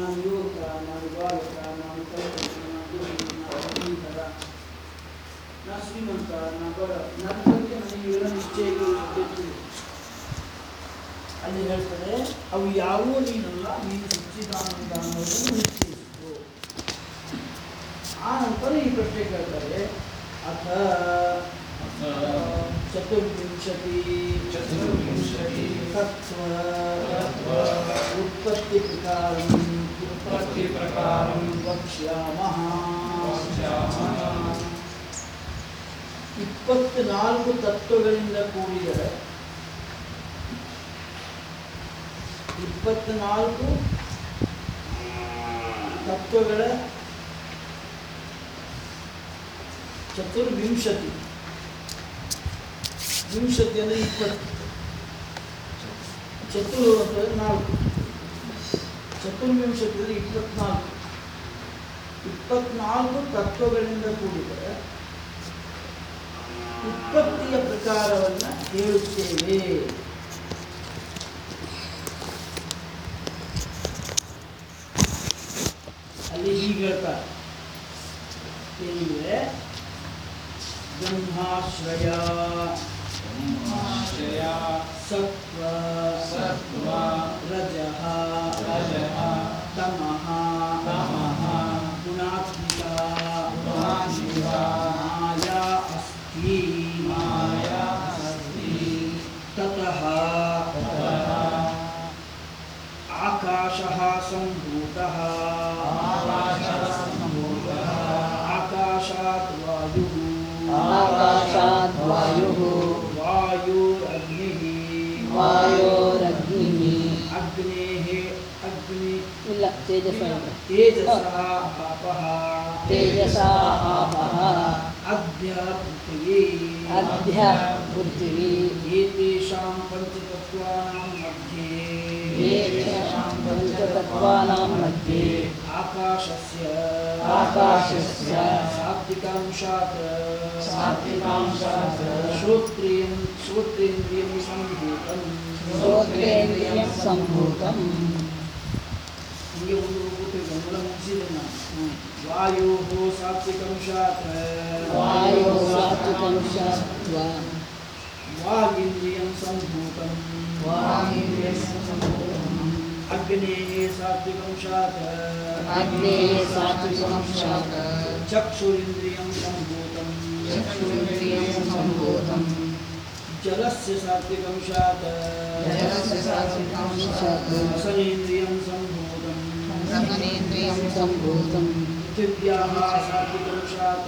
ನಾನು ಯುವಕ, ನಾನು ಬಾಲಕ, ನಾನು ಕೈತ, ನಾನು ಧರ, ನಾನು ಶ್ರೀಮಂತ, ನಾನು ಬಡ, ನನ್ನ ಬಗ್ಗೆ ನನಗೆ ಇವೆಲ್ಲ ನಿಶ್ಚಯಗಳು ಗೊತ್ತಿದೆ. ಅಲ್ಲಿ ಹೇಳ್ತಾರೆ ಅವು ಯಾವುವು ನೀನಲ್ಲ, ನೀನು ಸಚ್ಚಿದಾನಂದ ಅನ್ನೋದನ್ನು ನಿಶ್ಚಯಿಸಿತು. ಆ ನಂತರ ಈ ಪ್ರಶ್ನೆ ಕೇಳ್ತಾರೆ, ಅಥ ಚತುರ್ವಿಂಶತಿ ತತ್ವ ಉತ್ಪತ್ತಿ ಪ್ರಕಾರಂ ವಕ್ಷ್ಯಾಮಃ. 24 ತತ್ವಗಳಿಂದ ಕೂಡಿದರೆ 24 ತತ್ವಗಳ ಚತುರ್ವಿಂಶತಿ, ವಿಂಶತಿ ಅಂದರೆ 20, ಚತುರ್ ಅಂದರೆ 4, ಚತುರ್ವಿಂಶತಿ ಅಂದರೆ 24 ತತ್ವಗಳಿಂದ ಕೂಡಿದರೆ ಉತ್ಪತ್ತಿಯ ಪ್ರಕಾರವನ್ನು ಹೇಳುತ್ತೇವೆ. ಅಲ್ಲಿ ಹೀಗೆ ಹೇಳ್ತಾರೆ, ಏನಿದೆ ಬ್ರಹ್ಮಾಶ್ರಯ ಸತ್ವ ರಜಃ ತಮಃ ಗುಣಾತ್ಮಿಕ ಮಾಯಾ ಅಸ್ತಿ ತತಃ ಆಕಾಶಃ ಸಂಭೂತಃ ಆಕಾಶಾತ್ ವಾಯುಃ ವಾಯುರಗ್ನಿಃ ಅಗ್ನೇಃ ಇಲ್ಲ ತೇಜಸಃ ಆಪಃ ಅದ್ಯ ಪೃಥಿವೀ ಏತೇಷಾಂ ಪಂಚತತ್ವಾನಾಂ ಮಧ್ಯೆ ಆಕಾಶಸ್ಯ ಸಾತ್ವಿಕಾಂಶಾತ್ ಶ್ರೋತ್ರೇಂದ್ರಿಯಂ ಸಂಭೂತಂ. ಹೀಗೆ ಒಂದು ಗಮನ ಮುಗಿಸಿದೆ ನಾನು. ವಾಯೋಃ ಸಾತ್ವಿಕಾಂಶಾತ್ ವಾಗೀಂದ್ರಿಯಂ ಸಂಭೂತಂ ಅಗ್ನೇಃ ಸಾತ್ವಿಕಾಂಶಾತ್ ಚಕ್ಷುರಿಂದ್ರಿಯಂ ಸಂಭೂತಂ ಜಲಸ್ಯ ಸಾತ್ವಿಕಾಂಶಾತ್ ರಸನೇಂದ್ರಿಯಂ ಸಂಭೂತಂ पृथिव्याः सात्विकांशात्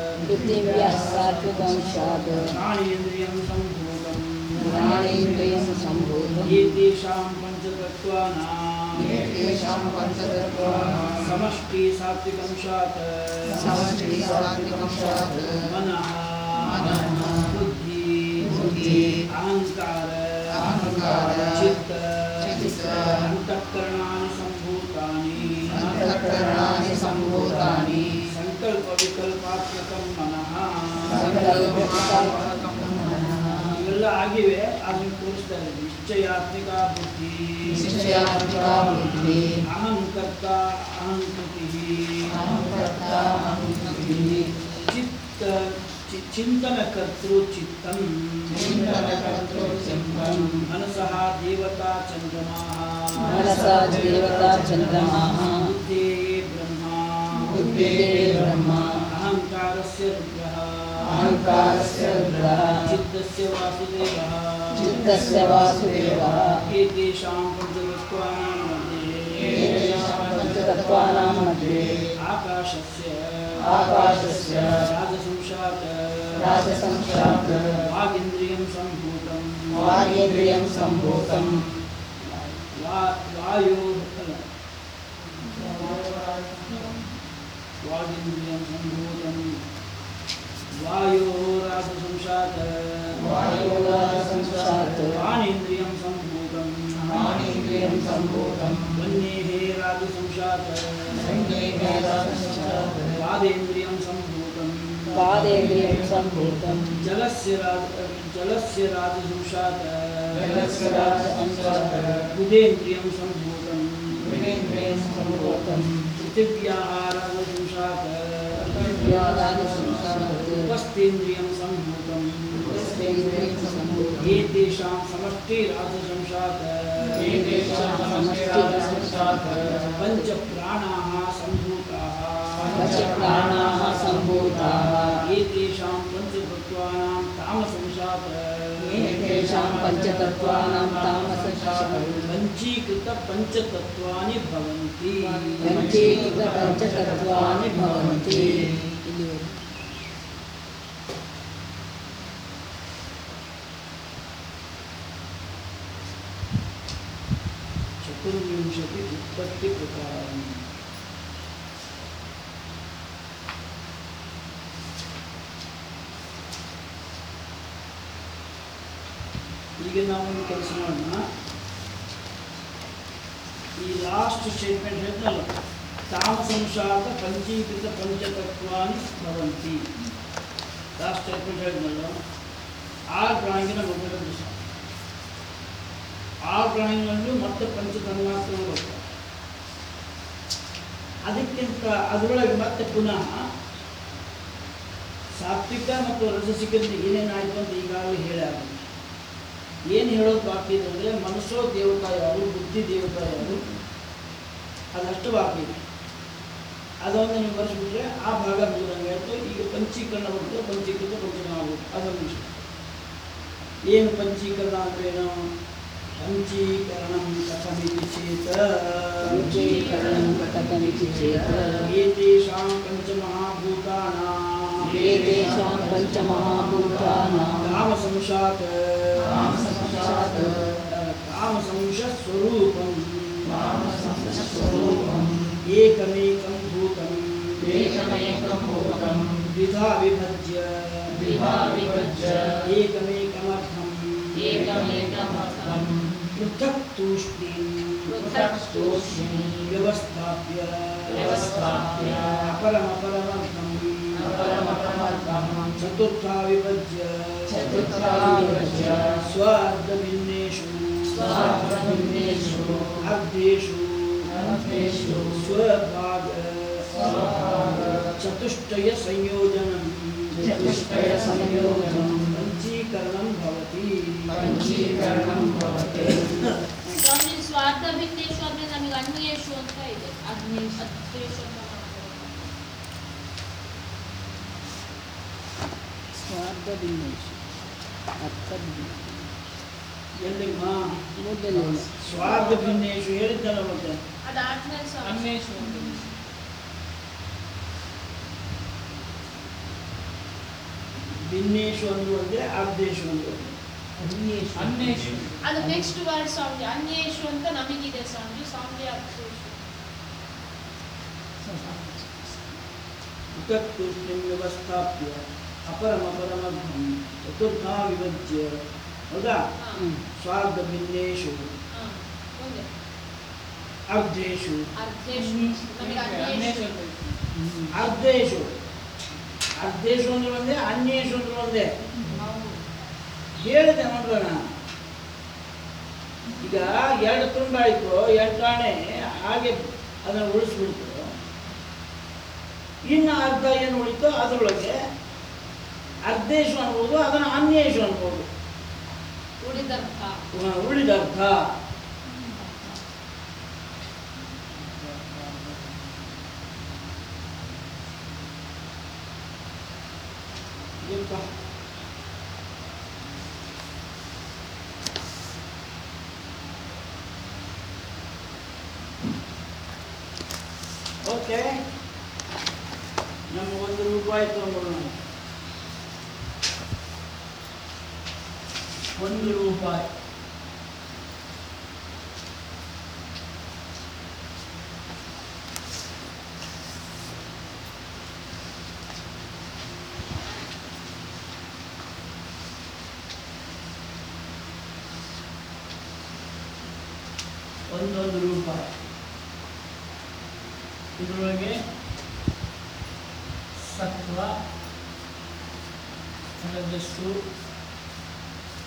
प्राणेन्द्रियं सम्भूतम् एतेषां पञ्चतत्त्वानां समष्टि सात्विकांशात् मनः बुद्धि अहंकार चित्त अंतःकरणानि संभूतानि संकल्प विकल्पात्मकं मनः ಇವೆಲ್ಲ ಆಗಿವೆ. ಅದನ್ನು ತೋರಿಸ್ತಾ ಇದ್ದೀವಿ. ನಿಶ್ಚಯಾತ್ಮಿಕ ಬುದ್ಧಿ ಅಹಂಕರ್ತ ಅಹಂಕೃತಿ ಚಿತ್ತ ಚಿಂತನಕರ್ತೃ ಚಿತ್ತಂ ಮನಸಃ ದೇವತಾ ಚಂದ್ರಮಾಃ ಬುದ್ಧೇ ಬ್ರಹ್ಮ ಅಹಂಕಾರಸ್ಯ ರುದ್ರಃ ಚಿತ್ತಸ್ಯ ವಾಸುದೇವಃ ಏತೇಷಾಂ ಪಂಚತತ್ವಾನಾಂ ಮಧ್ಯೆ ಆಕಾಶಸ್ಯ ರಾಜಸಂಶಾತ್ ವಾಗೀಂದ್ರಿಯಂ ಸಂಭೂತಂ वायो राजसंशात् प्राणेन्द्रियं सम्भूतं वन्येः राजसंशात् पादेन्द्रियं सम्भूतं जलस्य राजसंशात् बुधेन्द्रियं सम्भूतं सर्वेन्द्रियं सम्भूतं पृथिव्याः राजपुरुषात् पृथिव्याराजसंसारात् उपस्थेन्द्रियं सम्भूतम् उपस्थेन्द्रियं सम्भूतं एतेषां समष्टिराजसंसारात् पञ्चप्राणाः सम्भूताः पञ्चप्राणाः सम्भूताः एतेषां पञ्चतत्त्वानां तामसंसारात् एतेषां पञ्चतत्त्वानां तामसंसारात् पञ्चीकृतपञ्चतत्त्वानि भवन्ति पञ्चीकृतपञ्चतत्त्वानि भवन्ति इಲ್ಲಿವರೆಗೆ चतुर्विंशति उत्पत्ति प्रकार ಈಗ ನಾವು ಒಂದು ಕೆಲಸ ಮಾಡೋಣ. ಈ ಲಾಸ್ಟ್ ಸ್ಟೇಟ್ಮೆಂಟ್ ಹೇಳ್ತಲ್ಲ, ತಾಮಸಂಸಾರದ ಪಂಚೀಕೃತ ಪಂಚತತ್ವಾನಿ ಭವಂತಿ. ಲಾಸ್ಟ್ ಸ್ಟೇಟ್ಮೆಂಟ್ ಹೇಳಿದ್ನಲ್ಲ, ಆ ಡ್ರಾಯಿಂಗಿನ ಗೊತ್ತಿರೋದು ಸಹ ಆ ಡ್ರಾಯಿಂಗ್ನಲ್ಲೂ ಮತ್ತೆ ಪಂಚತನ್ಮಾತ್ರಗಳು ಬರ್ತಾರೆ. ಅದಕ್ಕಿಂತ ಅದರೊಳಗೆ ಮತ್ತೆ ಪುನಃ ಸಾತ್ವಿಕ ಮತ್ತು ರಜಸಿಕದಲ್ಲಿ ಏನೇನಾಯಿತು ಅಂತ ಈಗಾಗಲೇ ಹೇಳಾಗಿದೆ. ಏನು ಹೇಳೋದು ಬಾಕಿ ಇದೆ ಅಂದರೆ ಮನಸ್ಸೋ ದೇವತಾ ಯಾರು, ಬುದ್ಧಿ ದೇವತಾ ಯಾರು, ಅದಷ್ಟು ಬಾಕಿ ಇದೆ. ಅದೊಂದು ನೀವು ಬರೆಸ್ಬಿಟ್ರೆ ಆ ಭಾಗ ಮುಗಿದಂಗೆ ಆಯಿತು. ಈಗ ಪಂಚೀಕರಣ ಬರ್ತದೆ, ಪಂಚೀಕೃತ ಪಂಚನಾಗುತ್ತೆ. ಅದೊಂದು ವಿಷಯ. ಏನು ಪಂಚೀಕರಣ ಅಂದ್ರೇನು? ಪಂಚೀಕರಣಂ ಕಥಮಿತಿ ಚೇತ್ ಪಂಚೀಕರಣಂ ಕಥಮಿತಿ ಚೇತ್ ಏತೇಷಾಂ ಪಂಚಮಹಾಭೂತಾನಾಂ ಏತೇಷಾಂ ಪಂಚಮಹಾಭೂತಾನಾಂ ಕಾಮಸಂಶಾತ್ ಕಾಮಸಂಶಸ್ವರೂಪಂ ಏಕಮೇಕಂ ಭೂತಂ ದ್ವಿಧಾ ವಿಭಜ್ಯ ಏಕಮೇಕಮರ್ಥಂ पृथक् तूष्णीं व्यवस्थाप्य अपरमपरमर्थं चतुर्था विभज्य स्वार्धभिन्नेषु अर्धेषु स्वभाग चतुष्टय संयोजनं पंचीकरणं भवति. ಸ್ವಾಮಿ ಸ್ವಾರ್ಥ ಭಿನ್ನೇಶು ಅಂದ್ರೆ ನಮಗೆ ಅನ್ಯೇಶು ಅಂತ ಇದೆ. ಅದ್ವೇಷು ಅಂತ ಸ್ವಾರ್ಧಭಿನ್ನೇಷು ಅರ್ಥಭಿನ್ನೇಷು ಎಲ್ಲಿಮ್ಮ ಮೊದಲು ಸ್ವಾರ್ಥ ಭಿನ್ನೇಶು ಹೇಳಿದ್ದಲ್ಲ ಮತ್ತೆ ಅದಾದ್ಮೇಲೆ ಅನ್ಯೇಶು ಭಿನ್ನೇಶು ಅಂದು ಅಂದ್ರೆ ಅರ್ಧೇಶು ಅಂದು ಅನ್ಯೇಷು ಅದು ನೆಕ್ಸ್ಟ್ ವರ್ಡ್ ಸ್ವಾಮಿ. ಅನ್ಯೇಶು ಅಂತ ನಮಗಿದೆ ಸ್ವಾಮಿ. ಸ್ವಾಮಿ ಅರ್ಥೇಶು पृथक् तूष्णीं व्यवस्थाप्य अपरमपरमर्थं चतुर्था विभज्य ಹೌದಾ? ಸ್ವಾರ್ಧ ಭಿನ್ನೇಷು ಮುಂದೆ ಅರ್ಧೇಶು ಅರ್ಥೇಶು ನಮಗೆ ಅನ್ಯೇಶು ಅರ್ಧೇಶು ಅರ್ಧೇಶು ಅಂದ್ರೆ ಒಂದೇ, ಅನ್ಯೇಶು ಅಂದ್ರೆ ಒಂದೇ. ಹೇಳಿದೆ ನೋಡೋಣ. ಈಗ ಎರಡು ತುಂಡಾಯಿತು, ಎಂಟಾಣೆ ಹಾಗೆ ಅದನ್ನು ಉಳಿಸ್ಬಿಡ್ತು. ಇನ್ನು ಅರ್ಧ ಏನು ಉಳಿತು ಅದರೊಳಗೆ ಅರ್ಧೇಶು ಅನ್ಬೋದು, ಅದನ್ನು ಅನ್ಯೇಶು ಅನ್ಬೋದು. ಉಳಿದರ್ಥ ಉಳಿದರ್ಥ ಓಕೆ. ನಮ್ಗೆ ₹1 ತಗೊಂಡ್ರು. ₹1 ₹1 ಇದರೊಳಗೆ ಸತ್ವ ರಜಸ್ಸು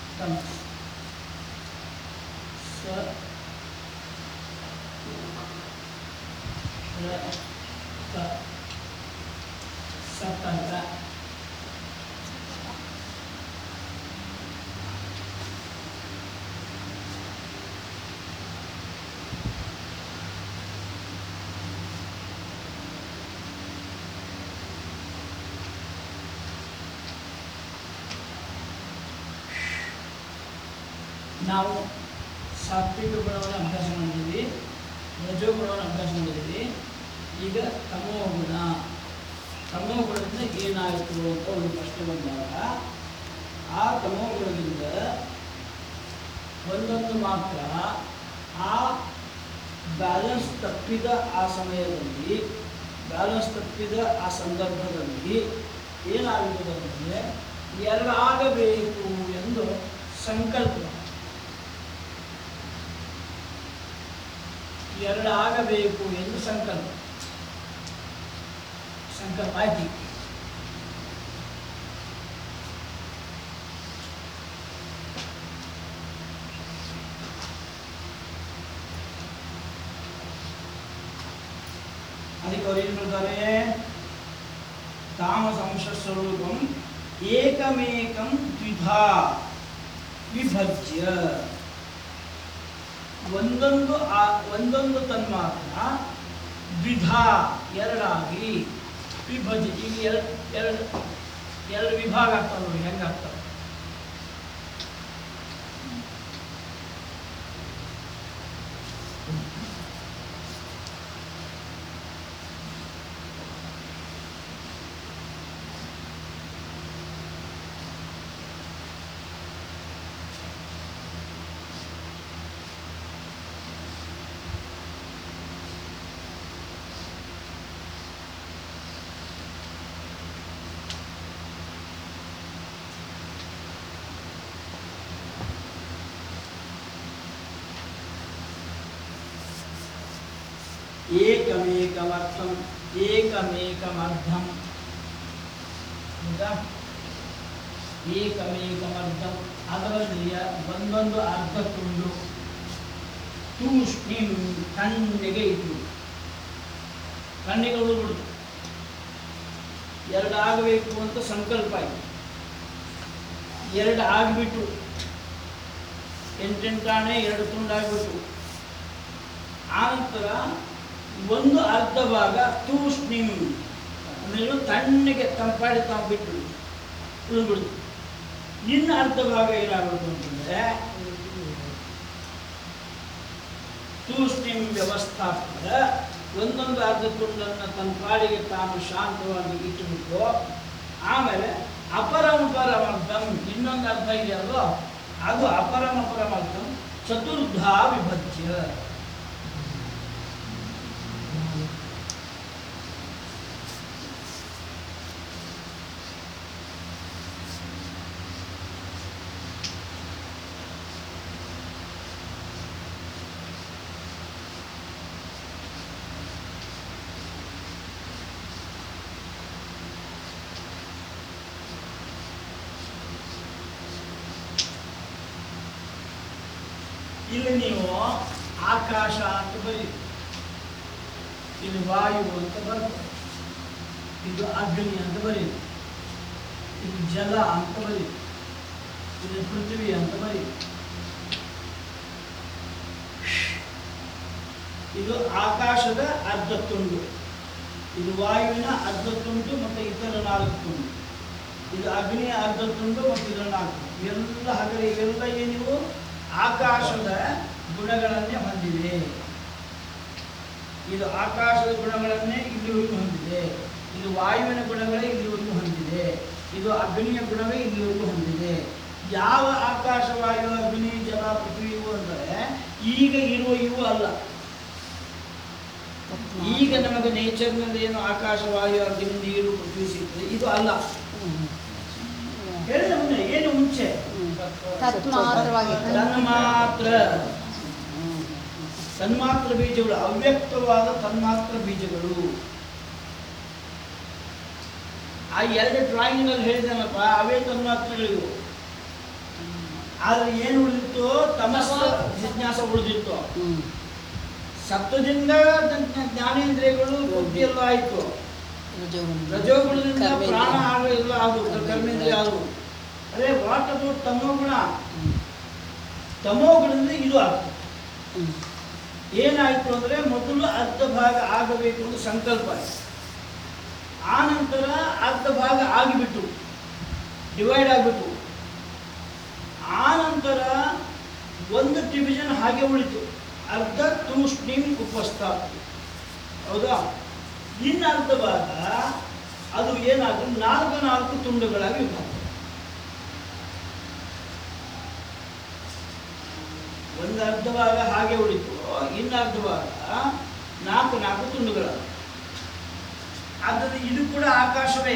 ತಮಸ್ಸು ಸತ್ತಂತ ನಾವು ಸಾತ್ವಿಕ ಗುಣವನ್ನು ಅಭ್ಯಾಸ ಮಾಡಿದ್ದೀವಿ, ರಜೋಗುಣವನ್ನು ಅಭ್ಯಾಸ ಮಾಡಿದ್ದೀವಿ. ಈಗ ತಮೋಗುಣ, ತಮೋಗುಣದಿಂದ ಏನಾಯಿತು ಅಂತ ಒಂದು ಪ್ರಶ್ನೆ ಬಂದಾಗ ಆ ತಮೋಗುಣದಿಂದ ಒಂದೊಂದು ಮಾತ್ರ ಆ ಬ್ಯಾಲೆನ್ಸ್ ತಪ್ಪಿದ ಆ ಸಮಯದಲ್ಲಿ, ಬ್ಯಾಲೆನ್ಸ್ ತಪ್ಪಿದ ಆ ಸಂದರ್ಭದಲ್ಲಿ ಏನಾಗುವುದಂದರೆ ಎರಡಾಗಬೇಕು ಎಂದು ಸಂಕಲ್ಪ, ಎರಡಾಗಬೇಕು ಎಂದು ಸಂಕಲ್ಪ ಆಯ್ತು. ಅದಕ್ಕೆ ಅವ್ರು ಏನು ಹೇಳ್ತಾರೆ, ತಾಮಸಂಶ ಸ್ವರೂಪಂ ಏಕಮೇಕಂ ದ್ವಿಧಾ ವಿಭಜ್ಯ, ಒಂದೊಂದು ತನ್ಮಾತ್ರ ದ್ವಿಧಾ ಎರಡಾಗಿ ವಿಭಜಿ, ಈಗ ಎರಡು ವಿಭಾಗ ಆಗ್ತಾವೆ ನೋಡಿ, ಹೆಂಗಾಗ್ತವೆ. ಏಕಮೇಕಮರ್ಥಂ ಏಕಮೇಕಮರ್ಧಂ, ಹೌದಾ? ಏಕಮೇಕಮರ್ಧಂ ಅದರಲ್ಲಿ ಒಂದೊಂದು ಅರ್ಧ ತುಂಡು ತೂಷ್ಣಿಂ ತಣ್ಣಗೆ ಇತ್ತು, ಕಣ್ಣಿಗೆ ಉಳಿದ್ಬಿಡ್ತು. ಎರಡು ಆಗಬೇಕು ಅಂತ ಸಂಕಲ್ಪ ಆಯಿತು, ಎರಡು ಆಗಿಬಿಟ್ಟು ಎಂಟೆಂಟಾಣೆ ಎರಡು ತುಂಡಾಗ್ಬಿಟ್ಟು. ಆನಂತರ ಒಂದು ಅರ್ಧ ಭಾಗ ತೂಷ್ಣಿಂ ಅಂದರೆ ತಣ್ಣಗೆ ತಂಪಾಡಿ ತಾವು ಬಿಟ್ಟು ಉಳಿದ್ಬಿಡ್ತು. ಇನ್ನು ಅರ್ಧ ಭಾಗ ಏನಾಗ್ಬಿಡ್ತು ಅಂತಂದರೆ ತೂಷ್ಣಿಂ ವ್ಯವಸ್ಥಾಪಕ, ಒಂದೊಂದು ಅರ್ಧ ತುಂಡನ್ನು ತನ್ನ ಪಾಡಿಗೆ ತಾನು ಶಾಂತವಾಗಿ ಇಟ್ಟುಬಿಟ್ಟು ಆಮೇಲೆ ಅಪರಮಪರಮರ್ಥಂ ಇನ್ನೊಂದು ಅರ್ಧ ಇದೆಯಲ್ವೋ ಅದು ಅಪರಮಪರಮರ್ಥಂ ಚತುರ್ಧಾ ವಿಭಜ್ಯ. ಇಲ್ಲಿ ನೀವು ಆಕಾಶ ಅಂತ ಬರೀ, ಇದು ವಾಯು ಅಂತ ಬರ್ತದೆ, ಇದು ಅಗ್ನಿ ಅಂತ ಬರೀ, ಇದು ಜಲ ಅಂತ ಬರೀ, ಇದು ಪೃಥ್ವಿ ಅಂತ ಬರೀ. ಇದು ಆಕಾಶದ ಅರ್ಧ ತುಂಡು, ಇದು ವಾಯುವಿನ ಅರ್ಧ ತುಂಡು ಮತ್ತು ಇತರ 4 ತುಂಡು, ಇದು ಅಗ್ನಿಯ ಅರ್ಧ ತುಂಡು ಮತ್ತು ಇದರ 4. ಇವೆಲ್ಲ ಹಾಗಾದರೆ ಇವೆಲ್ಲ ಏನಿವು ಆಕಾಶದ ಗುಣಗಳನ್ನೇ ಹೊಂದಿದೆ. ಇದು ಆಕಾಶದ ಗುಣಗಳನ್ನೇ ಇಲ್ಲಿವರೆಗೂ ಹೊಂದಿದೆ, ಇದು ವಾಯುವಿನ ಗುಣಗಳೇ ಇಲ್ಲಿವರೆಗೂ ಹೊಂದಿದೆ, ಇದು ಅಗ್ನಿಯ ಗುಣವೇ ಇಲ್ಲಿವರೆಗೂ ಹೊಂದಿದೆ. ಯಾವ ಆಕಾಶ ವಾಯು ಅಗ್ನಿ ಜಲ ಪೃಥ್ವಿ ಇವು ಅಂದರೆ ಈಗ ಇರುವ ಇವು ಅಲ್ಲ. ಈಗ ನಮಗೆ ನೇಚರ್ನಲ್ಲಿ ಏನು ಆಕಾಶ ವಾಯು ಅಗ್ನಿ ನೀರು ಪೃಥ್ವಿ ಸಿಗ್ತದೆ ಇದು ಅಲ್ಲ. ಹೇಳಿದ ಮುಂದೆ ಏನು ಮುಂಚೆ ತನ್ಮಾತ್ರ ಬೀಜಗಳು, ಅವ್ಯಕ್ತವಾದ ತನ್ಮಾತ್ರ ಬೀಜಗಳು. ಆ 2 ಡ್ರಾಯಿಂಗ್ನಲ್ಲಿ ಹೇಳಿದನಪ್ಪ ಅವೇ ತನ್ಮಾತ್ರಗಳಿವು. ಆದರೆ ಏನು ಉಳಿದಿತ್ತು? ತಮಸ್ಸ ಜಿಜ್ಞಾಸ ಉಳಿದಿತ್ತು. ಸತ್ವದಿಂದ ಜ್ಞಾನೇಂದ್ರಿಯಗಳು ಬುದ್ಧಿಯೆಲ್ಲ ಆಯಿತು. ರಜೋಗುಣದಿಂದ ಕರ್ಮೇಂದ್ರಿಯ. ಪ್ರಾಣ ಎಲ್ಲ ಅದು ಕರ್ಮೇಂದ್ರಿಯ ಅದು. ಅದೇ ವಾಟದು ತಮೋಗುಣ. ತಮೋಗುಣದಿಂದ ಇದು ಆಗ್ತದೆ. ಏನಾಯಿತು ಅಂದರೆ ಮೊದಲು ಅರ್ಧ ಭಾಗ ಆಗಬೇಕು ಅಂತ ಸಂಕಲ್ಪ ಆಯಿತು. ಆ ನಂತರ ಅರ್ಧ ಭಾಗ ಆಗಿಬಿಟ್ಟು ಡಿವೈಡ್ ಆಗಿಬಿಟ್ಟು ಆ ನಂತರ ಒಂದು ಡಿವಿಷನ್ ಹಾಗೆ ಉಳಿತು. ಅರ್ಧ ತೂಷ್ಣೀಂ ಉಪಸ್ಥಾಪ. ಹೌದಾ? ಇನ್ನು ಅರ್ಧ ಭಾಗ ಅದು ಏನಾದರೂ 4 ತುಂಡುಗಳಾಗಿ ವಿಭಾಗ. ಒಂದು ಅರ್ಧ ಭಾಗ ಹಾಗೆ ಉಳಿತು, ಇನ್ನು ಅರ್ಧ ಭಾಗ 4 ತುಂಡುಗಳಾಗ. ಆದ್ದರಿಂದ ಇದು ಕೂಡ ಆಕಾಶವೇ,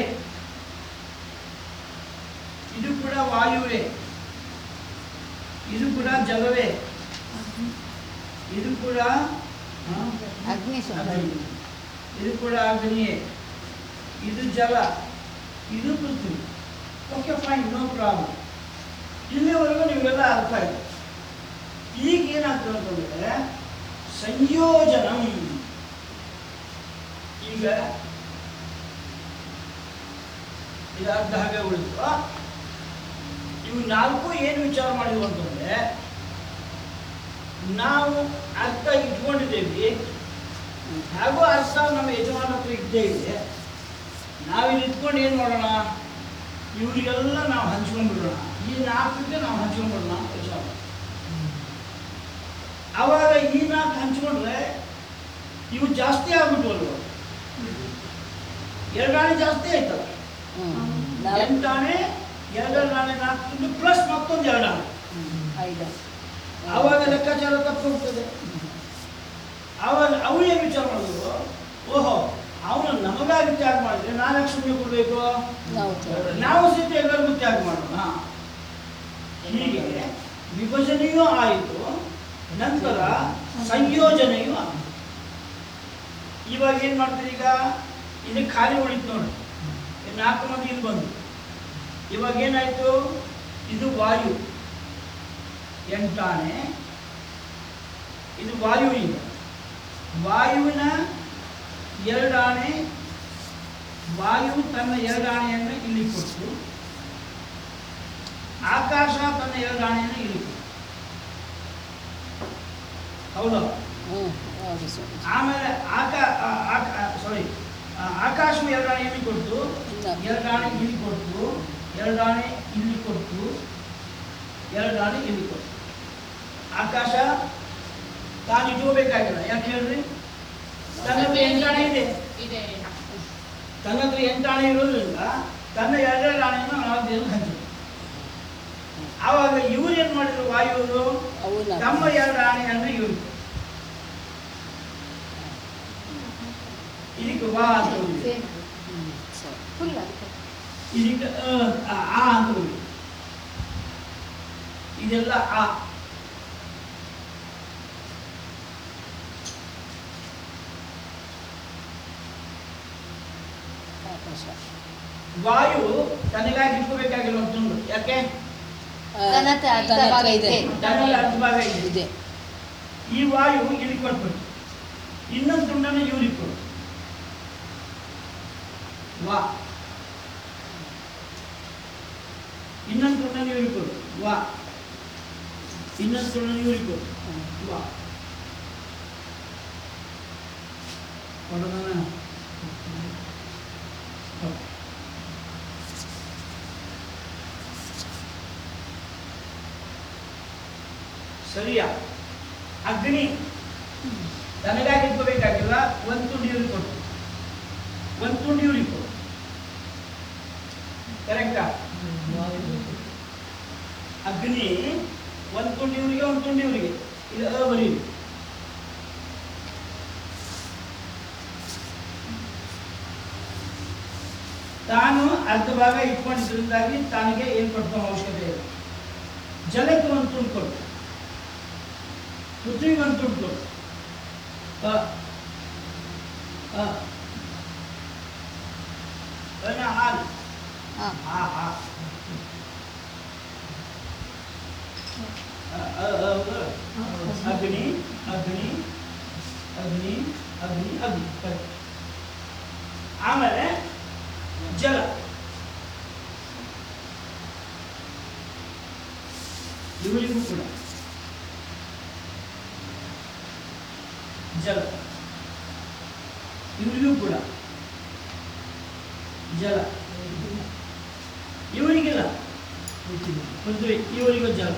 ಇದು ಕೂಡ ವಾಯುವೇ, ಇದು ಕೂಡ ಜಲವೇ, ಇದು ಕೂಡ ಅಗ್ನಿ ಅಗ್ನಿ, ಇದು ಕೂಡ ಅಗ್ನಿಯೇ, ಇದು ಜಲ, ಇದು ಪೃಥ್ವಿ. Okay fine, no problem. ಇಲ್ಲಿವರೆಗೂ ನಿಮಗೆಲ್ಲ ಅರ್ಥ ಆಯಿತು. ಈಗ ಏನಾಗ್ತದೆ ಅಂತಂದರೆ ಸಂಯೋಜನಂ. ಈಗ ಇದು ಅರ್ಧ ಹಾಗೆ ಉಳಿತು. ಇವು 4 ಏನು ವಿಚಾರ ಮಾಡಿದ್ವು ಅಂತಂದರೆ, ನಾವು ಅರ್ಥ ಇಟ್ಕೊಂಡಿದ್ದೇವೆ, ಹಾಗೂ ಅರ್ಥ ನಮ್ಮ ಯಜಮಾನ ಹತ್ರ ಇದ್ದೇ ಇದೆ. ನಾವಿಲ್ಲಿ ಇಟ್ಕೊಂಡು ಏನು ಮಾಡೋಣ, ಇವರಿಗೆಲ್ಲ ನಾವು ಹಂಚ್ಕೊಂಡ್ಬಿಡೋಣ, ಈ 4ಕ್ಕೆ ನಾವು ಹಂಚ್ಕೊಂಡ್ಬಿಡೋಣ ಅಂತ ವಿಚಾರ. ಆವಾಗ ಈ 4 ಹಂಚ್ಕೊಂಡ್ರೆ ಇವು ಜಾಸ್ತಿ ಆಗ್ಬಿಟ್ವಲ್ವ, 2 ಆಣೆ ಜಾಸ್ತಿ ಆಯ್ತಲ್ಲ. 8 ಆಣೆ 2 ಆಣೆ 4 ಪ್ಲಸ್ ಮತ್ತೊಂದು 2 ಆಣೆ. 5. ಆವಾಗ ಲೆಕ್ಕಾಚಾರ ತಪ್ಪು ಹೋಗ್ತದೆ. ಆವಾಗ ಅವಳು ಏನು ವಿಚಾರ ಮಾಡಿದ್ರು, ಓಹೋ ಅವನು ನಮಗಾಗಿ ತ್ಯಾಗ ಮಾಡಿದ್ರೆ ನಾನು ಯಾಕೆ ಸುಮ್ಮನೆ ಕೊಡಬೇಕು, ನಾವು ಸಹಿತ ಎಲ್ಲರಿಗೂ ತ್ಯಾಗ ಮಾಡೋಣ. ಹೀಗೆ ವಿಭಜನೆಯೂ ಆಯಿತು, ನಂತರ ಸಂಯೋಜನೆಯೂ ಆಯಿತು. ಇವಾಗ ಏನು ಮಾಡ್ತೀರಿ, ಈಗ ಇದಕ್ಕೆ ಖಾಲಿ ಉಳಿತು ನೋಡಿ, 4 ಮಂದಿ ಇಲ್ಲಿ ಬಂದು. ಇವಾಗ ಏನಾಯಿತು, ಇದು ವಾಯು 8 ಆಣೆ, ಇದು ವಾಯು. ಈಗ ವಾಯುವಿನ 2 ಆಣೆ, ವಾಯು ತನ್ನ 2 ಆಣೆಯನ್ನು ಇಲ್ಲಿ ಕೊಟ್ಟು, ಆಕಾಶ ತನ್ನ 2 ಆಣೆಯನ್ನು ಇಲ್ಲಿ ಕೊಟ್ಟು. ಹೌದಾ? ಆಮೇಲೆ ಆಕಾಶವು 2 ಆಣೆ ಇಲ್ಲಿ ಕೊಟ್ಟು, 2 ಆಣೆ ಇಲ್ಲಿ ಕೊಟ್ಟು, 2 ಆಣೆ ಇಲ್ಲಿ ಕೊಟ್ಟು, 2 ಆಣೆ ಇಲ್ಲಿ ಕೊಟ್ಟು. ಆಕಾಶ ತಾನು ಇಟ್ಕೋಬೇಕಾಗಿಲ್ಲ. ಯಾಕೆ ಹೇಳ್ರಿ, ತನ್ನ ಹತ್ರ 8 ಆಣೆ ಇದೆ. ತನ್ನ ಹತ್ರ 8 ಆಣೆ ಇರೋದ್ರಿಂದ ತನ್ನ 2 ಆಣೆಯನ್ನು ನಾವು ದೇವ್ರಿಗೆ ಹಂಚಿದ್ರು. ಆವಾಗ ಇವ್ರು ಏನು ಮಾಡಿದ್ರು, ವಾಯುವರು ತಮ್ಮ 2 ಆಣೆಯನ್ನು ಇವರು ಇದಕ್ಕೆ ವಾ ಅಂತ ಹೋಗಿ, ಇದಕ್ಕೆ ಆ ಅಂತ ಹೋಗಿ, ಇದೆಲ್ಲ ಆ. ವಾಯು ತನಗಾಗಿ ಇಟ್ಕೋಬೇಕಾಗಿಲ್ಲ ಒಂದು ತುಂಡು. ಯಾಕೆ, ತನ್ನಲ್ಲಿ ಅರ್ಧ ಭಾಗ ಇದೆ. ಈ ವಾಯು ಇಲ್ಲಿ ಕೊಟ್ಬಿಟ್ಟು ಇನ್ನೊಂದು ತುಂಡನ್ನು ಇವ್ರಿಗೆ ಕೊಡು. ವಾ ಇನ್ನೊಂದು ತುಂಡನ್ನು ಇವ್ರಿಗೆ ಕೊಡು. ವಾ ಇನ್ನೊಂದು ತುಂಡನ್ನು ಇವ್ರಿಗೆ ಕೊಡು. ವಾ ಕೊಡೋಣ. ಸರಿಯಾ? ಅಗ್ನಿ ತನಗಾಗಿ ಇಟ್ಕೋಬೇಕಾಗಿಲ್ಲ, ಒಂದು ತುಂಡು ಇವ್ರಿಗೆ ಕೊಟ್ಟು, ಒಂದು ತುಂಡು ಇವ್ರಿಗೆ ಕೊಡು. ಕರೆಕ್ಟಾ? ಅಗ್ನಿ ಒಂದು ತುಂಡು ಇವರಿಗೆ, ಒಂದು ತುಂಡು ಇವರಿಗೆ. ಇದು ಬರೀ ತಾನು ಅರ್ಧ ಭಾಗ ಇಟ್ಕೊಂಡಿದ್ದರಿಂದಾಗಿ ತಾನಿಗೆ ಏನು ಕೊಡ್ತಾ ಅವಶ್ಯಕತೆ ಇಲ್ಲ. ಜಲಕ್ಕೆ ಒಂದು ತುಂಡು ಕೊಟ್ಟು, ಪೃಥ್ವಿಗೆ ಒಂದು ತುಂಡು ಕೊಟ್ಟು, ಹಾಲು ಅಗ್ನಿ ಅಗ್ನಿ ಅಗ್ನಿ ಅಗ್ನಿ ಅಗ್ನಿ correct. ಆಮೇಲೆ ಜಲ, ಇವರಿಗೂ ಕೂಡ ಜಲ, ಇವರಿಗೂ ಕೂಡ ಜಲ, ಇವರಿಗಿಲ್ಲ ಪೃಥ್ವಿ, ಇವರಿಗೂ ಜಲ.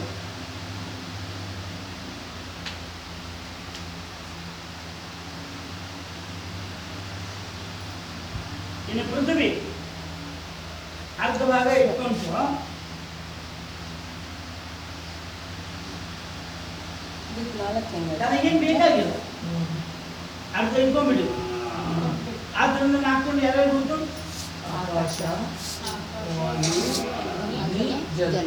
ಇನ್ನು ಪೃಥ್ವಿ ಅರ್ಧ ಭಾಗ ಇಟ್ಕೊಂಡು ಇದಕ್ಕೆ 4 ಹೆಂಗೆ? ನನಗೇನು ಬೇಕಾಗಿಲ್ಲ, ಅರ್ಧ ಇಟ್ಕೊಂಡ್ಬಿಡಿ. ಆದ್ರಿಂದ ನಾಲ್ಕೊಂಡು ಯಾರ್ಯಾರು ಬಂತು? ಆಕಾಶ, ಅಗ್ನಿ, ಜಲ.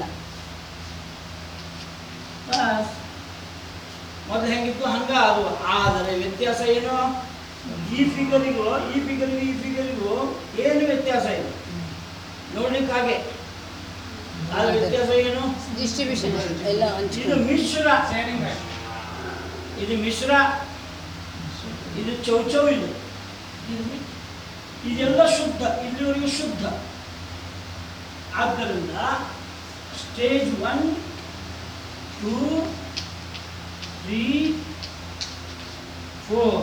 ಬಸ್. ಮೊದಲು ಹೆಂಗಿತ್ತು ಹಂಗ ಅದು. ಆದರೆ ವ್ಯತ್ಯಾಸ ಏನು? ಈ ಫಿಗರಿಗೂ ಈ ಫಿಗರಿಗೂ ಈ ಫಿಗರಿಗೂ ಏನು ವ್ಯತ್ಯಾಸ ಇದೆ ನೋಡ್ಲಿಕ್ಕೆ ಹಾಗೆ. ಆದ್ರೆ ವ್ಯತ್ಯಾಸ ಏನು? ಡಿಸ್ಟ್ರಿಬ್ಯೂಷನ್ ಎಲ್ಲ ಇದು ಹಂಚ್ಕೊಂಡು ಮಿಶ್ರ, ಇದು ಮಿಶ್ರ, ಇದು ಚೌಚೌ, ಇದೆಲ್ಲ ಶುದ್ಧ, ಇಲ್ಲಿವರೆಗೂ ಶುದ್ಧ. ಆದ್ದರಿಂದ ಸ್ಟೇಜ್ 1, 2, 3, 4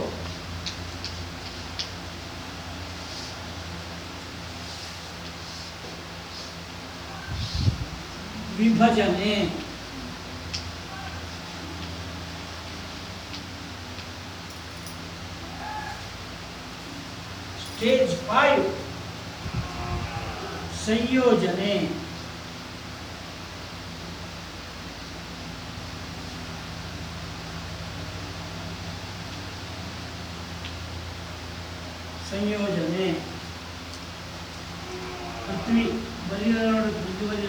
ವಿಭಜನೆ. ಸ್ಟೇಜ್ 5 ಸಂಯೋಜನೆ. ಸಂಯೋಜನೆ ಪೃಥ್ವಿ ಬರೀ ನೋಡಿ, ಪೃಥ್ವಿ ಬರೀ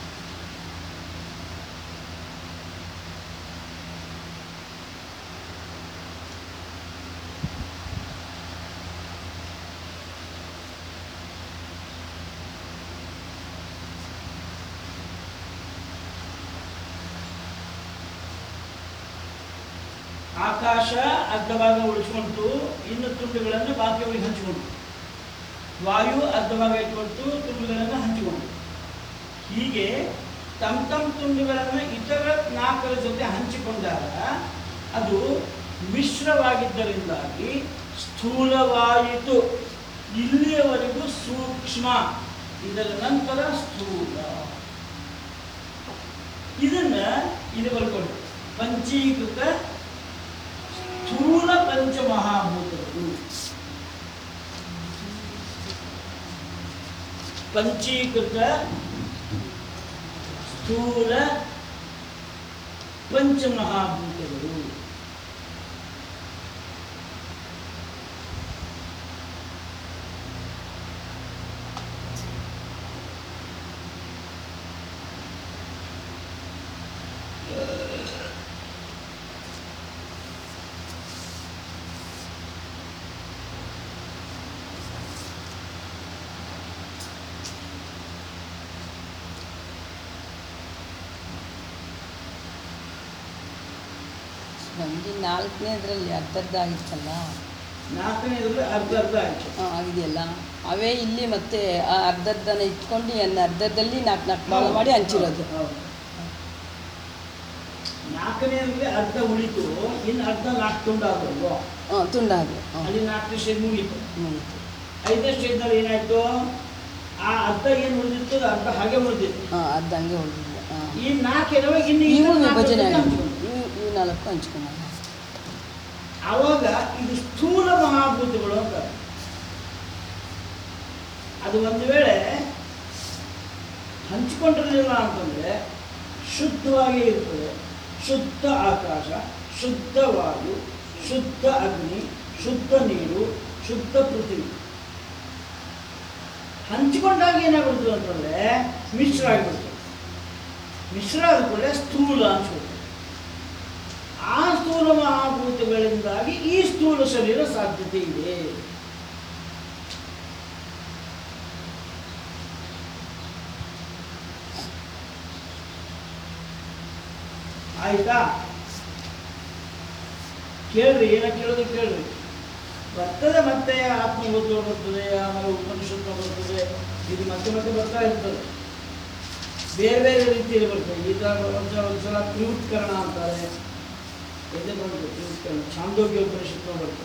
ಆಕಾಶ ಅರ್ಧ ಭಾಗ ಉಳಿಸ್ಕೊಂಡು ಇನ್ನು ತುಂಡುಗಳನ್ನು ಬಾಕಿಯವರಿಗೆ ಹಂಚಿಕೊಂಡು, ವಾಯು ಅರ್ಧ ಭಾಗ ಇಟ್ಕೊಂಡು ತುಂಡುಗಳನ್ನು ಹಂಚಿಕೊಂಡು, ಹೀಗೆ ತಮ್ಮ ತುಂಡುಗಳನ್ನು ಇತರ 4 ಜೊತೆ ಹಂಚಿಕೊಂಡಾಗ ಅದು ಮಿಶ್ರವಾಗಿದ್ದರಿಂದಾಗಿ ಸ್ಥೂಲವಾಯಿತು. ಇಲ್ಲಿಯವರೆಗೂ ಸೂಕ್ಷ್ಮ, ಇದರ ನಂತರ ಸ್ಥೂಲ. ಇದನ್ನ ಇದು ಬರ್ಕೊಂಡು ಪಂಚೀಕೃತ ಸ್ಥೂಲ ಪಂಚಮಹಾಭೂತಗಳು, ಪಂಚೀಕೃತ ಸ್ಥೂಲ ಪಂಚಮಹಾಭೂತಗಳು. ನಮಗೆ 4ನೇದ್ರಲ್ಲಿ ಅರ್ಧರ್ಧ ಆಗಿತ್ತಲ್ಲ, 4ನೇದ್ರಲ್ಲಿ ಅರ್ಧ ಅರ್ಧ ಆಯ್ತು. ಆಗಿದೆಯಲ್ಲ, ಅವೇ ಇಲ್ಲಿ ಮತ್ತೆ ಆ ಅರ್ಧರ್ಧನ ಇಟ್ಕೊಂಡು ಅರ್ಧದಲ್ಲಿ 4 ಭಾಗ ಮಾಡಿ ಹಂಚಿರೋದು. 4ನೇದ್ರಲ್ಲಿ ಅರ್ಧ ಉಳಿತು, ಇನ್ನು ಅರ್ಧ 4 ತುಂಡಾದವು. ತುಂಡಾದ್ರು. ಅಲ್ಲಿ 4ನೇ ಸ್ಟೇಜ್ ಮುಗೀತು. ಮುಗೀತು. 5ನೇ ಸ್ಟೇಜ್ನಲ್ಲಿ ಏನಾಯ್ತು? ಆ ಅರ್ಧ ಏನು ಉಳಿದಿತ್ತು ಅದು ಅರ್ಧ ಹಾಗೆ ಉಳಿದಿತ್ತು. ಅರ್ಧ ಹಂಗೆ ಉಳಿದಿಲ್ಲ. ಈ 4 ಇರುವಾಗ ಇನ್ನು ಇವು ಇನ್ನು ವಿಭಜನೆ 4 ಆಗಿದೆ. ಇವು 4 ಹಂಚ್ಕೊಂಡ. ಆವಾಗ ಇದು ಸ್ಥೂಲ ಮಹಾಭೂತಗಳು ಅಂತ. ಅದು ಒಂದು ವೇಳೆ ಹಂಚಿಕೊಂಡಿರಲಿಲ್ಲ ಅಂತಂದರೆ ಶುದ್ಧವಾಗಿ ಇರ್ತದೆ. ಶುದ್ಧ ಆಕಾಶ, ಶುದ್ಧ ವಾಯು, ಶುದ್ಧ ಅಗ್ನಿ, ಶುದ್ಧ ನೀರು, ಶುದ್ಧ ಪೃಥ್ವಿ. ಹಂಚಿಕೊಂಡಾಗ ಏನಾಗ್ಬಿಡ್ತದೆ ಅಂತಂದರೆ ಮಿಶ್ರ ಆಗಿಬಿಡ್ತದೆ. ಮಿಶ್ರ ಆದ ಕೂಡಲೇ ಸ್ಥೂಲ ಅನ್ಸ್ಬಿಡ್ತದೆ. ಆ ಸ್ಥೂಲ ಮಹಾಭೂತಗಳಿಂದಾಗಿ ಈ ಸ್ಥೂಲ ಶರೀರ ಸಾಧ್ಯತೆ ಇದೆ. ಆಯ್ತಾ? ಕೇಳ್ರಿ, ಏನ ಕೇಳೋದು ಕೇಳ್ರಿ. ಬರ್ತದೆ ಮತ್ತೆ ಆತ್ಮಬೋಧ ಬರ್ತದೆ, ಆಮೇಲೆ ಉಪನಿಷತ್ತು ಬರ್ತದೆ, ಇದು ಮತ್ತೆ ಮತ್ತೆ ಬರ್ತಾ ಇರ್ತದೆ. ಬೇರೆ ಬೇರೆ ರೀತಿಯಲ್ಲಿ ಬರ್ತದೆ. ಈಗ ಒಂದ್ಸಲ ತ್ರಿವೃತ್ಕರಣ ಅಂತಾರೆ, ಎದೆ ಬರ್ತದೆ ತ್ರಿವೃತ್ಕರಣ. ಛಾಂದೋಗ್ಯ ಉಪನಿಷತ್ತು ಬರ್ತದೆ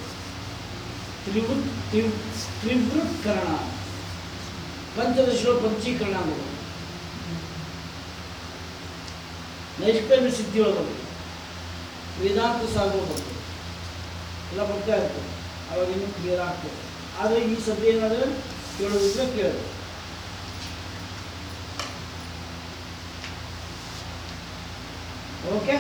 ತ್ರಿವೃತ್ಕರಣ. ಪಂಚದಶಿರೋ ಪಂಚೀಕರಣ ಅಂತ ನೈಷ್ಕರ್ಮ್ಯ ಸಿದ್ಧಿಯೊಳಗೆ ವೇದಾಂತ ಸಾಗುವ ಬರ್ತದೆ, ಎಲ್ಲ ಬರ್ತಾ ಇರ್ತದೆ. ಅವಾಗ ಇನ್ನೂ ಕ್ಲಿಯರ್ ಆಗ್ತದೆ. ಆದರೆ ಈ ಸದ್ಯ ಏನಾದರೂ ಕೇಳೋದಿದ್ರೆ ಕೇಳಿ. ಓಕೆ.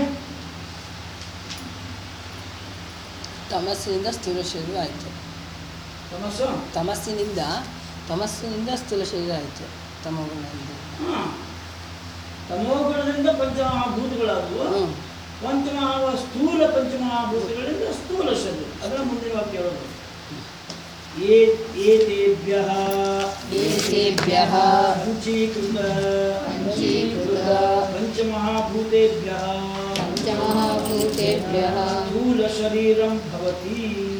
ತಮಸ್ಸಿನಿಂದ ಸ್ಥೂಲ ಶರೀರ ಆಯಿತು. ತಮಸ್ಸು ತಮಸ್ಸಿನಿಂದ ಸ್ಥೂಲ ಶರೀರ ಆಯಿತು. ತಮೋಗುಣದಿಂದ ತಮೋಗುಣದಿಂದ ಪಂಚಮಹಾಭೂತಗಳಾದವು. ಸ್ಥೂಲ ಪಂಚಮಹಾಭೂತಗಳಿಂದ ಸ್ಥೂಲ ಶರೀರ. ಅದರ ಮುಂದಿನ ವಾಕ್ಯ ಹೇಳೋದು ಏತೇಭ್ಯಃ ಪಂಚೀಕೃತ ಪಂಚಮಹಾಭೂತೇಭ್ಯಃ ಸ್ಥೂಲ ಶರೀರಂ ಭವತಿ.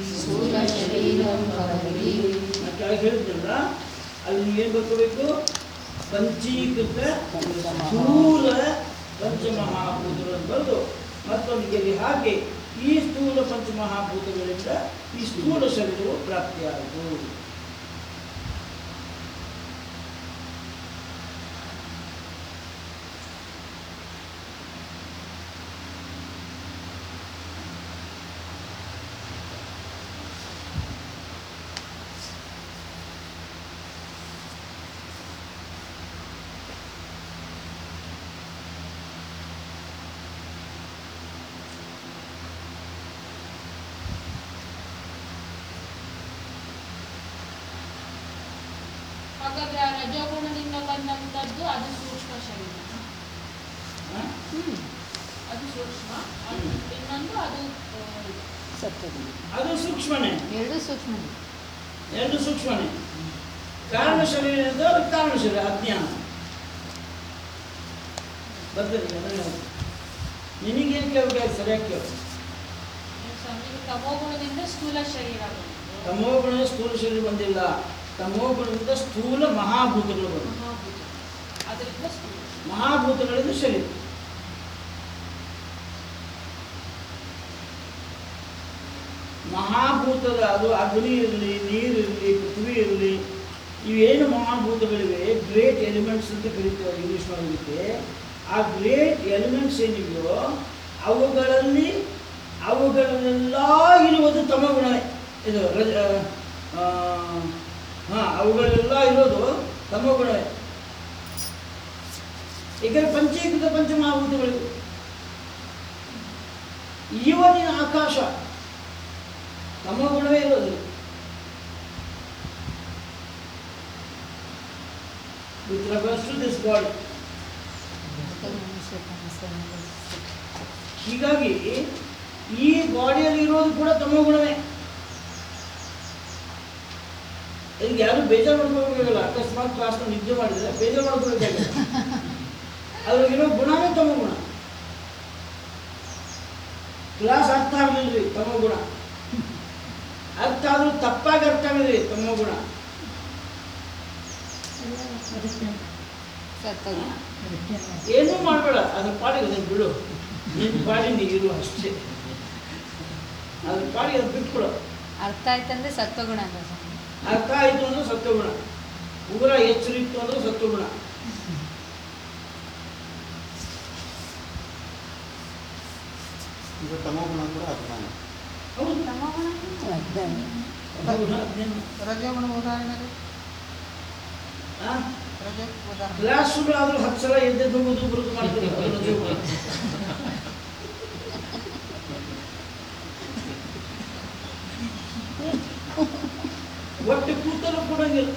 ಕೆಳಗೆ ಹೇಳಿದ್ರಲ್ಲ, ಅಲ್ಲಿ ನೀವೇನು ಬರ್ಕೋಬೇಕು? ಪಂಚೀಕೃತ ಸ್ಥೂಲ ಪಂಚಮಹಾಭೂತಗಳನ್ನು ಬರೆದು ಮತ್ತೊಂದಿಗೆ ಹಾಗೆ ಈ ಸ್ಥೂಲ ಪಂಚಮಹಾಭೂತಗಳಿಂದ ಈ ಸ್ಥೂಲ ಶರೀರವು ಪ್ರಾಪ್ತಿಯಾಯಿತು. ಹಾಗಾದ್ರೆ ಆ ರಜೋಗುಣದಿಂದ ಬಂದಂಥದ್ದು ಅದು ಸೂಕ್ಷ್ಮ ಶರೀರ, ಅದು ಸೂಕ್ಷ್ಮ. ಇನ್ನೊಂದು ಅದು ಸತ್ವಗುಣ. ಅದು ಸೂಕ್ಷ್ಮನೇ, ಎರಡು ಸೂಕ್ಷ್ಮನೇ. ಕಾರಣ ಶರೀರ ಅದು ಕಾರಣ ಶರೀರ ಅಜ್ಞಾನ ಬರ್ತದೆ. ನಿನಗೇನು ಕೇಳಬೇಕು? ಸರಿಯಾಗಿ ಕೇಳು. ತಮೋಗುಣದಿಂದ ಸ್ಥೂಲ ಶರೀರ ಬಂತು. ತಮೋಗುಣದ ಸ್ಥೂಲ ಶರೀರ ಬಂದಿಲ್ಲ, ತಮೋಗುಣದಿಂದ ಸ್ಥೂಲ ಮಹಾಭೂತಗಳು ಬಂದು ಅದರಿಂದ ಮಹಾಭೂತಗಳಿಂದ ಶರೀರ. ಮಹಾಭೂತದ ಅದು ಅಗ್ನಿ ಇರಲಿ, ನೀರಿರಲಿ, ಪೃಥ್ವಿ ಇರಲಿ, ಇವೇನು ಮಹಾಭೂತಗಳಿವೆ, ಗ್ರೇಟ್ ಎಲಿಮೆಂಟ್ಸ್ ಅಂತ ಕರೀತೇವೆ ಇಂಗ್ಲೀಷ್ ಮಾಡೋದಕ್ಕೆ. ಆ ಗ್ರೇಟ್ ಎಲಿಮೆಂಟ್ಸ್ ಏನಿವೆಯೋ ಅವುಗಳಲ್ಲೆಲ್ಲ ಇರುವುದು ತಮಗುಣವೇ. ಇದು ಅವುಗಳೆಲ್ಲ ಇರೋದು ತಮೋಗುಣವೇ. ಈಗ ಪಂಚೀಕೃತ ಪಂಚಮಹಾಭೂತಗಳು ಇವನಿನ ಆಕಾಶ ತಮೋಗುಣವೇ ಇರೋದು. With reference to this body. ಹೀಗಾಗಿ ಈ ಬಾಡಿಯಲ್ಲಿ ಇರೋದು ಕೂಡ ತಮೋಗುಣವೇ. ಈಗ ಯಾರು ಬೇಜಾರು ಮಾಡ್ಕೋಬೇಕಾಗಲ್ಲ. ಅಕಸ್ಮಾತ್ ಕ್ಲಾಸ್ನ ನಿದ್ದೆ ಮಾಡಿದರೆ ಬೇಜಾರು ಮಾಡ್ಕೋಬೇಕಾಗಲ್ಲ. ಅದ್ರಾಗಿರೋ ಗುಣವೇ ತಮೋಗುಣ. ಕ್ಲಾಸ್ ಅರ್ಥ ಆಗಲಿಲ್ರಿ, ತಮೋಗುಣ. ಅರ್ಥ ಆದ್ರೂ ತಪ್ಪಾಗಿ ಅರ್ಥ ಆಗಲಿರಿ, ತಮೋಗುಣ. ಏನೂ ಮಾಡಬೇಡ, ಅದ್ರ ಪಾಡಿಗೆ ಅದನ್ನು ಬಿಡು. ನಿನ್ನ ಪಾಡಿ ನೀರು ಅಷ್ಟೇ, ಅದ್ರ ಪಾಡಿಗೆ ಅದು ಬಿಟ್ಬಿಡು. ಅರ್ಥ ಆಯ್ತಂದ್ರೆ ಸತ್ವಗುಣ. ಅರ್ಥ ಆಯಿತು ಅಂದ್ರೆ ಸತ್ವಗುಣ. ಉಗುರ ಎಚ್ಚರಿತ್ತು ಅಂದ್ರೆ ಸತ್ವಗುಣ. ಈಗ ತಮೋಗುಣ ಕೂಡ ಅಜ್ಞಾನ. ಹೌದು, ರಜೋಗುಣ ಉದಾಹರಣೆ. ಕ್ಲಾಸ್ ಶುರು ಆದ್ರೂ 10 ಸಲ ಎದ್ದೆದ್ದು ಹೋಗೋದು ಬರೋದು ಮಾಡ್ತಾರೆ. ಒಟ್ಟು ಕೂತಲು ಕೊಡಂಗಿಲ್ಲ.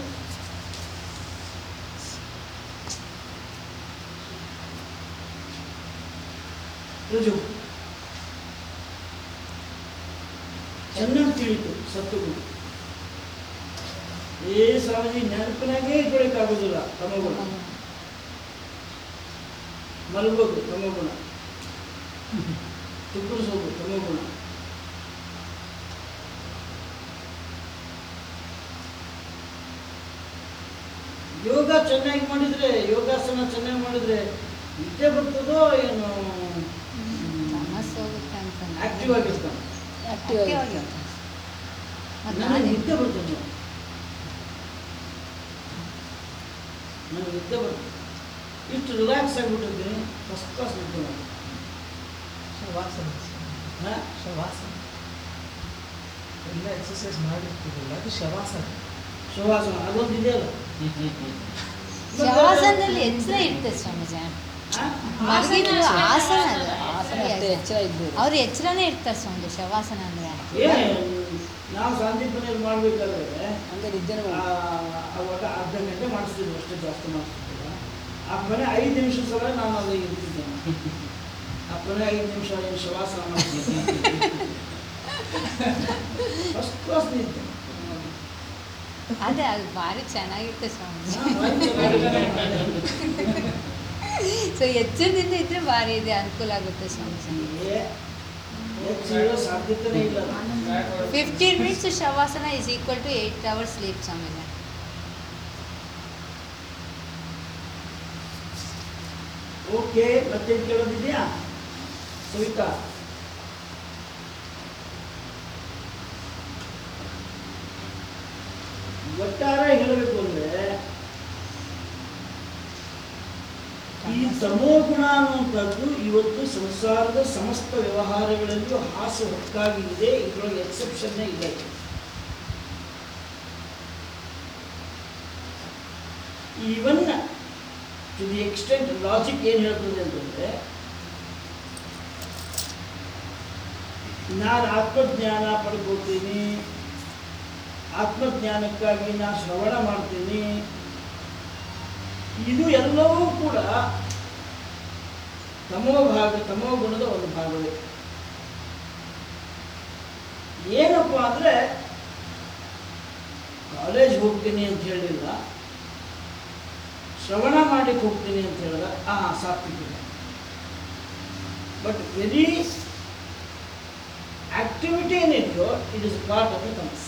ರಜು ಚೆನ್ನಾಗಿ ತಿಳಿತು ಸತ್ತುಗುಣ. ಸ್ವಾಮೀಜಿ ನೆನಪಿನಾಗೇ ಇಟ್ಕೊಳಕ್ಕಾಗೋದಿಲ್ಲ ತಮಗುಣ. ಮಲಗೋದು ತಮಗುಣ, ತುಕ್ಕರಿಸೋದು ತಮಗುಣ, ಯೋಗ ಚೆನ್ನಾಗಿ ಮಾಡಿದರೆ, ಯೋಗಾಸನ ಚೆನ್ನಾಗಿ ಮಾಡಿದರೆ ನಿದ್ದೆ ಬರ್ತದೋ ಏನು? ತಮಸ್ಸು ಹೋಗುತ್ತೆ ಅಂತ ಆಕ್ಟಿವ್ ಆಗಿರ್ತಾನೆ. ಆಕ್ಟಿವ್ ಆಗಿ ಮತ್ತು ನನಗೆ ನಿದ್ದೆ ಬರ್ತದೆ, ನನಗೆ ನಿದ್ದೆ ಬರ್ತದೆ. ಇಷ್ಟು ರಿಲ್ಯಾಕ್ಸ್ ಆಗಿಬಿಟ್ಟಿದ್ದೀನಿ, ಫಸ್ಟ್ ಕ್ಲಾಸ್ ನಿದ್ದೆ ಮಾಡಿ. ಶವಾಸನ ಹಾಂ, ಶವಾಸನ ಎಲ್ಲ ಎಕ್ಸಸೈಸ್ ಮಾಡಿರ್ತೀರಲ್ಲ ಅದು ಶವಾಸನ. ಶವಾಸನ ಅದೊಂದು ಇದೆಯಲ್ಲ. ಶವಾಸನದಲ್ಲಿ ಎಚ್ಚರ ಇರ್ತದೆ ಸ್ವಾಮೀಜಿ. ಹಾಂ, ಮಲಗಿದ್ರು ಆಸನ ಅದು. ಆಸನ ಅಷ್ಟೇ ಎಚ್ಚರ ಇದ್ದು ಅವ್ರು ಎಚ್ಚರನೇ ಇರ್ತಾರೆ ಸ್ವಾಮೀಜಿ ಶವಾಸನ ಅಂದರೆ. ನಾವು ಸಂದೀಪನಲ್ಲಿ ಮಾಡಬೇಕಾದ್ರೆ ಹಂಗೆ ನಿದ್ದೆನೂ ಅವಾಗ ಅರ್ಧ ಗಂಟೆ ಮಾಡಿಸ್ತಿದ್ವಿ, ಅಷ್ಟೇ, ಜಾಸ್ತಿ ಮಾಡಿಸ್ತಿದ್ದಿಲ್ಲ. ಆ ಕೊನೆ 5 ನಿಮಿಷ ಸಲ ನಾನು ಅಲ್ಲಿ ಇರ್ತಿದ್ದೇನೆ. ಆ ಕೊನೆ 5 ನಿಮಿಷ ಏನು ಶವಾಸನ ಮಾಡ್ತಿದ್ದೆ. ಫಸ್ಟ್ ಕ್ಲಾಸ್ ನಿದ್ದೆ. ಅದೇ ಅದು ಭಾರಿ ಚೆನ್ನಾಗಿರುತ್ತೆ ಸ್ವಾಮೀಜಿ. ಸೊ ಎಚ್ಚರದಿಂದ ಇದ್ರೆ ಭಾರಿ ಇದೆ, ಅನುಕೂಲ ಆಗುತ್ತೆ ಸ್ವಾಮೀಜಿ. ಹೆಚ್ಚಿರೋ ಸಾಧ್ಯತೆನೇ ಇಲ್ಲ. 15 minutes shavasana is equal to 8 hours sleep Swamiji. Okay, ಮತ್ತೆ ಕೇಳೋದಿದೆಯಾ ಸವಿತಾ? ಒಟ್ಟಾರೆ ಹೇಳಬೇಕು ಅಂದ್ರೆ ಈ ತಮೋಗುಣ ಅನ್ನುವಂಥದ್ದು ಇವತ್ತು ಸಂಸಾರದ ಸಮಸ್ತ ವ್ಯವಹಾರಗಳಲ್ಲಿಯೂ ಹಾಸು ಹೊಕ್ಕಾಗಿದೆ. ಇದರೊಳಗೆ ಎಕ್ಸೆಪ್ಷನ್ನೇ ಇಲ್ಲ. Even to the extent logic ಏನು ಹೇಳ್ತದೆ ಅಂತಂದರೆ, ನಾನು ಆತ್ಮಜ್ಞಾನ ಪಡ್ಕೋತೀನಿ, ಆತ್ಮಜ್ಞಾನಕ್ಕಾಗಿ ನಾನು ಶ್ರವಣ ಮಾಡ್ತೀನಿ, ಇದು ಎಲ್ಲವೂ ಕೂಡ ತಮೋಗುಣದ ಒಂದು ಭಾಗವೇ. ಏನಪ್ಪ ಅಂದರೆ ಕಾಲೇಜ್ ಹೋಗ್ತೀನಿ ಅಂತ ಹೇಳಿಲ್ಲ, ಶ್ರವಣ ಮಾಡಲಿಕ್ಕೆ ಹೋಗ್ತೀನಿ ಅಂತ ಹೇಳಿದ ಸಾತ್ವಿಕ. ಬಟ್ ವೆರಿ ಆಕ್ಟಿವಿಟಿ ಏನಿದೆಯೋ it is part of the tamas.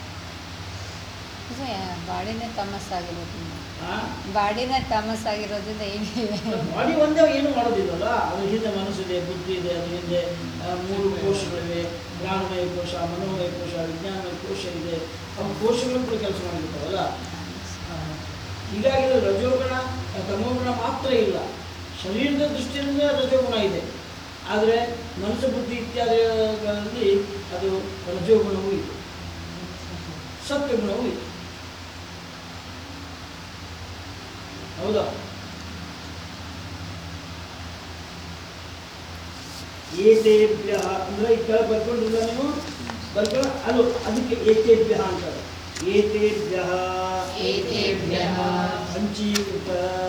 ಬಾಡಿನೇ ತಮಸ್ಸಾಗಿರೋದು, ಬಾಡಿನೇ ತಮಸ್ಸಾಗಿರೋದ್ರಿಂದ ಏನಿದೆ. ಬಾಡಿ ಒಂದೇ ಏನು ಮಾಡೋದಿಲ್ಲಲ್ಲ, ಅದ್ರ ಹಿಂದೆ ಮನಸ್ಸಿದೆ, ಬುದ್ಧಿ ಇದೆ, ಅದ್ರ ಹಿಂದೆ 3 ಕೋಶಗಳಿವೆ. ಪ್ರಾಣಮಯ ಕೋಶ, ಮನೋಮಯ ಕೋಶ, ವಿಜ್ಞಾನಮಯ ಕೋಶ ಇದೆ. ಅವು ಕೋಶಗಳು ಕೂಡ ಕೆಲಸ ಮಾಡಿರ್ತಾವಲ್ಲ. ಹೀಗಾಗಿ ರಜೋಗುಣ ತಮೋಗುಣ ಮಾತ್ರ ಇಲ್ಲ, ಶರೀರದ ದೃಷ್ಟಿಯಿಂದ ರಜೋಗುಣ ಇದೆ. ಆದರೆ ಮನಸ್ಸು, ಬುದ್ಧಿ ಇತ್ಯಾದಿಗಳಲ್ಲಿ ಅದು ರಜೋಗುಣವೂ ಇದೆ, ಸತ್ವಗುಣವೂ ಇದೆ. ಹೌದಾ? ಏತೇಭ್ಯ ಅಂದರೆ ಈ ಕೆಳಗೆ ಬರ್ಕೊಂಡಿಲ್ಲ ನೀವು, ಬರ್ಕೊಳ್ಳ ಅದು ಅದಕ್ಕೆ ಏತೇಭ್ಯ ಅಂತಾರೆ. ಏತೇಭ್ಯ ಪಂಚೀಕೃತ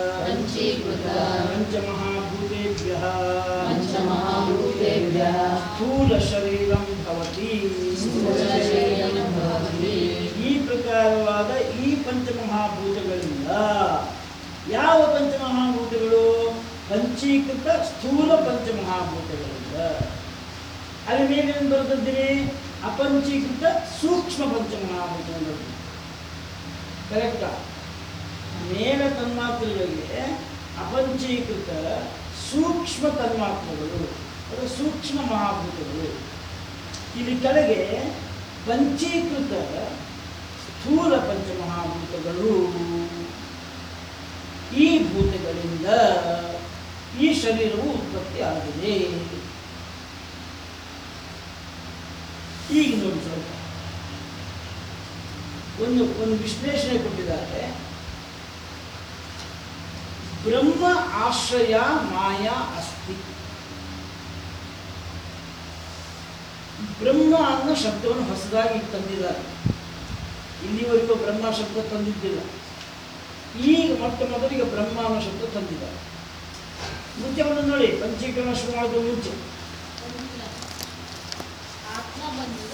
ಪಂಚಮಹಾಭೂತೇಭ್ಯ ಸ್ಥೂಲ ಶರೀರಂ ಭವತಿ. ಈ ಪ್ರಕಾರವಾದ ಈ ಪಂಚಮಹಾಭೂತಗಳಿಂದ, ಯಾವ ಪಂಚಮಹಾಭೂತಗಳು? ಪಂಚೀಕೃತ ಸ್ಥೂಲ ಪಂಚಮಹಾಭೂತಗಳಿಂದ. ಅಲ್ಲಿ ಮೇಲೇನು ಬರೆದಿದ್ದೀವಿ? ಅಪಂಚೀಕೃತ ಸೂಕ್ಷ್ಮ ಪಂಚಮಹಾಭೂತಗಳು. ಕರೆಕ್ಟಾ? ಮೇಲೆ ತನ್ಮಾತ್ರೆಗಳಿಗೆ ಅಪಂಚೀಕೃತ ಸೂಕ್ಷ್ಮ ತನ್ಮಾತ್ರೆಗಳು, ಅದು ಸೂಕ್ಷ್ಮ ಮಹಾಭೂತಗಳು. ಇಲ್ಲಿ ಕೆಳಗೆ ಪಂಚೀಕೃತ ಸ್ಥೂಲ ಪಂಚಮಹಾಭೂತಗಳು. ಈ ಭೂತಗಳಿಂದ ಈ ಶರೀರವು ಉತ್ಪತ್ತಿ ಆಗಿದೆ. ಈಗ ನೋಡಿ, ಸ್ವಲ್ಪ ಒಂದು ವಿಶ್ಲೇಷಣೆ ಕೊಟ್ಟಿದ್ದಾರೆ. ಬ್ರಹ್ಮ ಆಶ್ರಯ ಮಾಯಾ ಅಸ್ತಿ. ಬ್ರಹ್ಮ ಅನ್ನೋ ಶಬ್ದವನ್ನು ಹೊಸದಾಗಿ ತಂದಿದ್ದಾರೆ. ಇಲ್ಲಿವರೆಗೂ ಬ್ರಹ್ಮ ಶಬ್ದ ತಂದಿದ್ದಿಲ್ಲ. ಈಗ ಮೊಟ್ಟ ಮೊದಲಿಗೆ ಬ್ರಹ್ಮ ಅನ್ನೋ ಶಬ್ದ ತಂದಿದ್ದಾರೆ. ಮುಂಚೆ ಬಂದು ನೋಡಿ, ಪಂಚೀಕರಣ ಶುರು ಮಾಡೋದು ಮುಂಚೆ ಆತ್ಮ ಬಂದಿದೆ.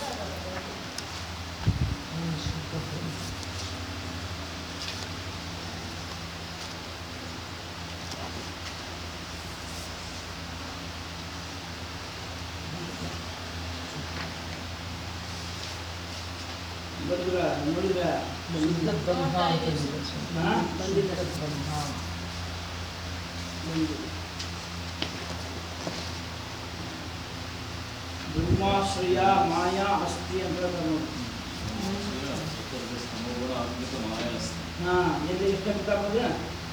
ನೋಡಿದ್ರ ಶುದ್ಧ ಬ್ರಹ್ಮ ಅಂತ ಇದೆ ಸ್ವಾಮಿ. ಹಾ? ಶುದ್ಧ ಬ್ರಹ್ಮ. ಬ್ರಹ್ಮಾಶ್ರಯ ಮಾಯಾ ಅಸ್ತಿ ಅಂತ ಹೇಳ್ತಾರೆ ನೋಡಿ. ಹಾ ಎಲ್ಲಿ ಎಷ್ಟು ಕಿತಾಬದ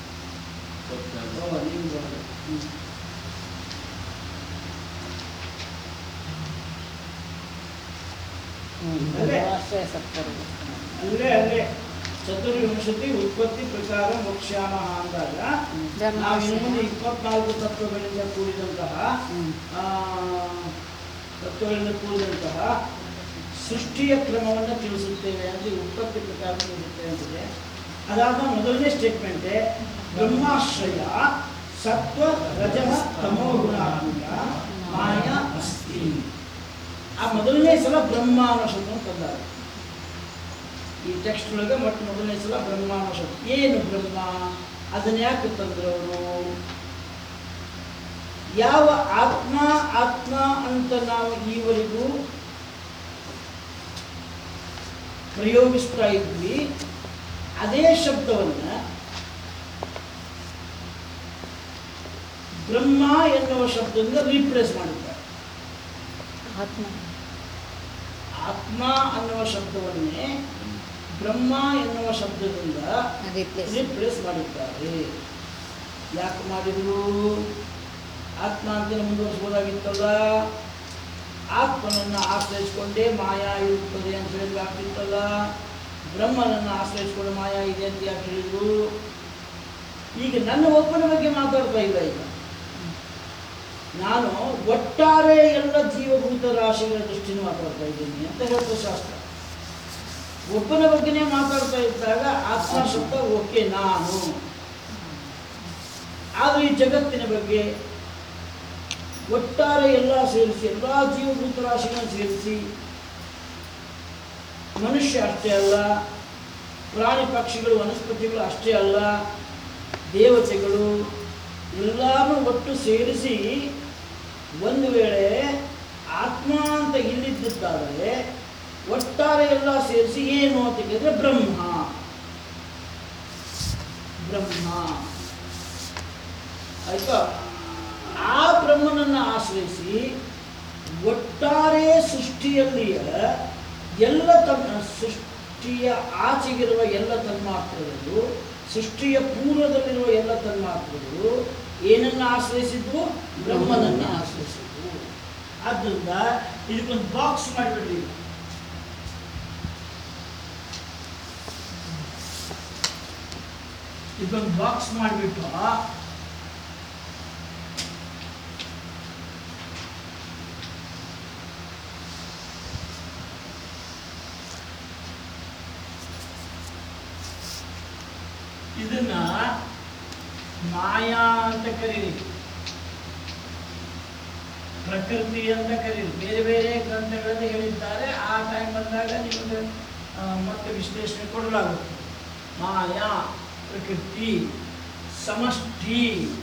ನೀವು ಬರೋದು. ಆಶ್ರಯ ಸತ್ಕರ್ಮ. ಅಲ್ಲೇ ಚತುರ್ವಿಂಶತಿ ಉತ್ಪತ್ತಿ ಪ್ರಕಾರ ಮೋಕ್ಷಾಮ ಅಂದಾಗ ನಾವು ಇನ್ನು ಮುಂದೆ 24 ತತ್ವಗಳಿಂದ ಕೂಡಿದಂತಹ ಸೃಷ್ಟಿಯ ಕ್ರಮವನ್ನು ತಿಳಿಸುತ್ತೇವೆ ಅಂತ ಉತ್ಪತ್ತಿ ಪ್ರಕಾರ ತಿಳಿಸುತ್ತೇವೆ ಅಂತಿದೆ. ಅದಾದ ಮೊದಲನೇ ಸ್ಟೇಟ್ಮೆಂಟೇ ಬ್ರಹ್ಮಾಶ್ರಯ ಸತ್ವ ರಜಃ ತಮೋ ಗುಣಾತ್ಮಕ ಮಾಯಾ ಅಸ್ತಿ. ಆ ಮೊದಲನೇ ಸಲ ಬ್ರಹ್ಮ ಅನ್ನೋ ಶಬ್ದವನ್ನು ತಂದಾರೆ ಈ ಟೆಕ್ಸ್ಟ್ ಒಳಗೆ. ಮೊದಲನೇ ಸಲ ಬ್ರಹ್ಮ ಅನ್ನೋ ಶಬ್ದ. ಏನು ಬ್ರಹ್ಮ, ಅದನ್ನ ಯಾಕೆ ತಂದ್ರು ಅವರು? ಯಾವ ಆತ್ಮ ಆತ್ಮ ಅಂತ ನಾವು ಈವರೆಗೂ ಪ್ರಯೋಗಿಸ್ತಾ ಇದ್ವಿ, ಅದೇ ಶಬ್ದವನ್ನ ಬ್ರಹ್ಮ ಎನ್ನುವ ಶಬ್ದದಿಂದ ರೀಪ್ಲೇಸ್ ಮಾಡಿದ್ದಾರೆ. ಆತ್ಮ ಅನ್ನುವ ಶಬ್ದವನ್ನೇ ಬ್ರಹ್ಮ ಎನ್ನುವ ಶಬ್ದದಿಂದ ರೀಪ್ಲೇಸ್ ಮಾಡಿದ್ದಾರೆ. ಯಾಕೆ ಮಾಡಿದ್ರು? ಆತ್ಮ ಅಂತ ಮುಂದುವರಿಸಬಹುದಾಗಿತ್ತಲ್ಲ. ಆತ್ಮನನ್ನು ಆಶ್ರಯಿಸಿಕೊಂಡೇ ಮಾಯಾ ಇರುತ್ತದೆ ಅಂತ ಹೇಳಿದ್ರೆ ಆಗ್ತಿತ್ತಲ್ಲ. ಬ್ರಹ್ಮನನ್ನು ಆಶ್ರಯಿಸಿಕೊಂಡು ಮಾಯಾ ಇದೆ ಅಂತ ಯಾಕೆ ಹೇಳಿದ್ರು? ಈಗ ನನ್ನ ಒಬ್ಬನ ಬಗ್ಗೆ ಮಾತಾಡ್ತಾ ಇಲ್ಲ. ಈಗ ನಾನು ಒಟ್ಟಾರೆ ಎಲ್ಲ ಜೀವಭೂತ ರಾಶಿಗಳ ದೃಷ್ಟಿನ ಮಾತಾಡ್ತಾ ಇದ್ದೀನಿ ಅಂತ ಹೇಳ್ತಾ ಶಾಸ್ತ್ರ. ಒಬ್ಬನ ಬಗ್ಗೆನೇ ಮಾತಾಡ್ತಾ ಇದ್ದಾಗ ಆತ್ಮ ಶಬ್ದ ಓಕೆ ನಾನು. ಆದರೆ ಈ ಜಗತ್ತಿನ ಬಗ್ಗೆ ಒಟ್ಟಾರೆ ಎಲ್ಲ ಸೇರಿಸಿ, ಎಲ್ಲ ಜೀವಭೂತ ರಾಶಿಗಳನ್ನು ಸೇರಿಸಿ, ಮನುಷ್ಯ ಅಷ್ಟೇ ಅಲ್ಲ, ಪ್ರಾಣಿ ಪಕ್ಷಿಗಳು ವನಸ್ಪತಿಗಳು ಅಷ್ಟೇ ಅಲ್ಲ, ದೇವತೆಗಳು ಎಲ್ಲರೂ ಒಟ್ಟು ಸೇರಿಸಿ ಒಂದು ವೇಳೆ ಆತ್ಮ ಅಂತ ಇಲ್ಲಿದ್ದಾದರೆ ಒಟ್ಟಾರೆ ಎಲ್ಲ ಸೇರಿಸಿ ಏನು ಅಂತ ಕೇಳಿದ್ರೆ ಬ್ರಹ್ಮ. ಆಯ್ತಾ? ಆ ಬ್ರಹ್ಮನನ್ನು ಆಶ್ರಯಿಸಿ ಒಟ್ಟಾರೆ ಸೃಷ್ಟಿಯಲ್ಲಿಯ ಎಲ್ಲ ಸೃಷ್ಟಿಯ ಆಚೆಗಿರುವ ಎಲ್ಲ ತನ್ಮಾತ್ರಗಳು, ಸೃಷ್ಟಿಯ ಪೂರ್ವದಲ್ಲಿರುವ ಎಲ್ಲ ತನ್ಮಾತ್ರಗಳು ಏನನ್ನು ಆಶ್ರಯಿಸಿದ್ವು? ಬ್ರಹ್ಮನನ್ನು ಆಶ್ರಯಿಸಿದ್ವು. ಆದ್ದರಿಂದ ಇದಕ್ಕೊಂದು ಬಾಕ್ಸ್ ಮಾಡಿಬಿಡ್ರಿ. ಇದೊಂದು ಬಾಕ್ಸ್ ಮಾಡಿಬಿಟ್ಟು ಇದನ್ನ ಮಾಯಾ ಅಂತ ಕರೀರಿ, ಪ್ರಕೃತಿ ಅಂತ ಕರೀರಿ. ಬೇರೆ ಬೇರೆ ಗ್ರಂಥಗಳಲ್ಲಿ ಹೇಳಿದ್ದಾರೆ. ಆ ಟೈಮ್ ಬಂದಾಗ ನಿಮಗೆ ಮತ್ತೆ ವಿಶ್ಲೇಷಣೆ ಕೊಡಲಾಗುತ್ತೆ. ಮಾಯಾ, ಪ್ರಕೃತಿ, ಸಮಷ್ಟಿ,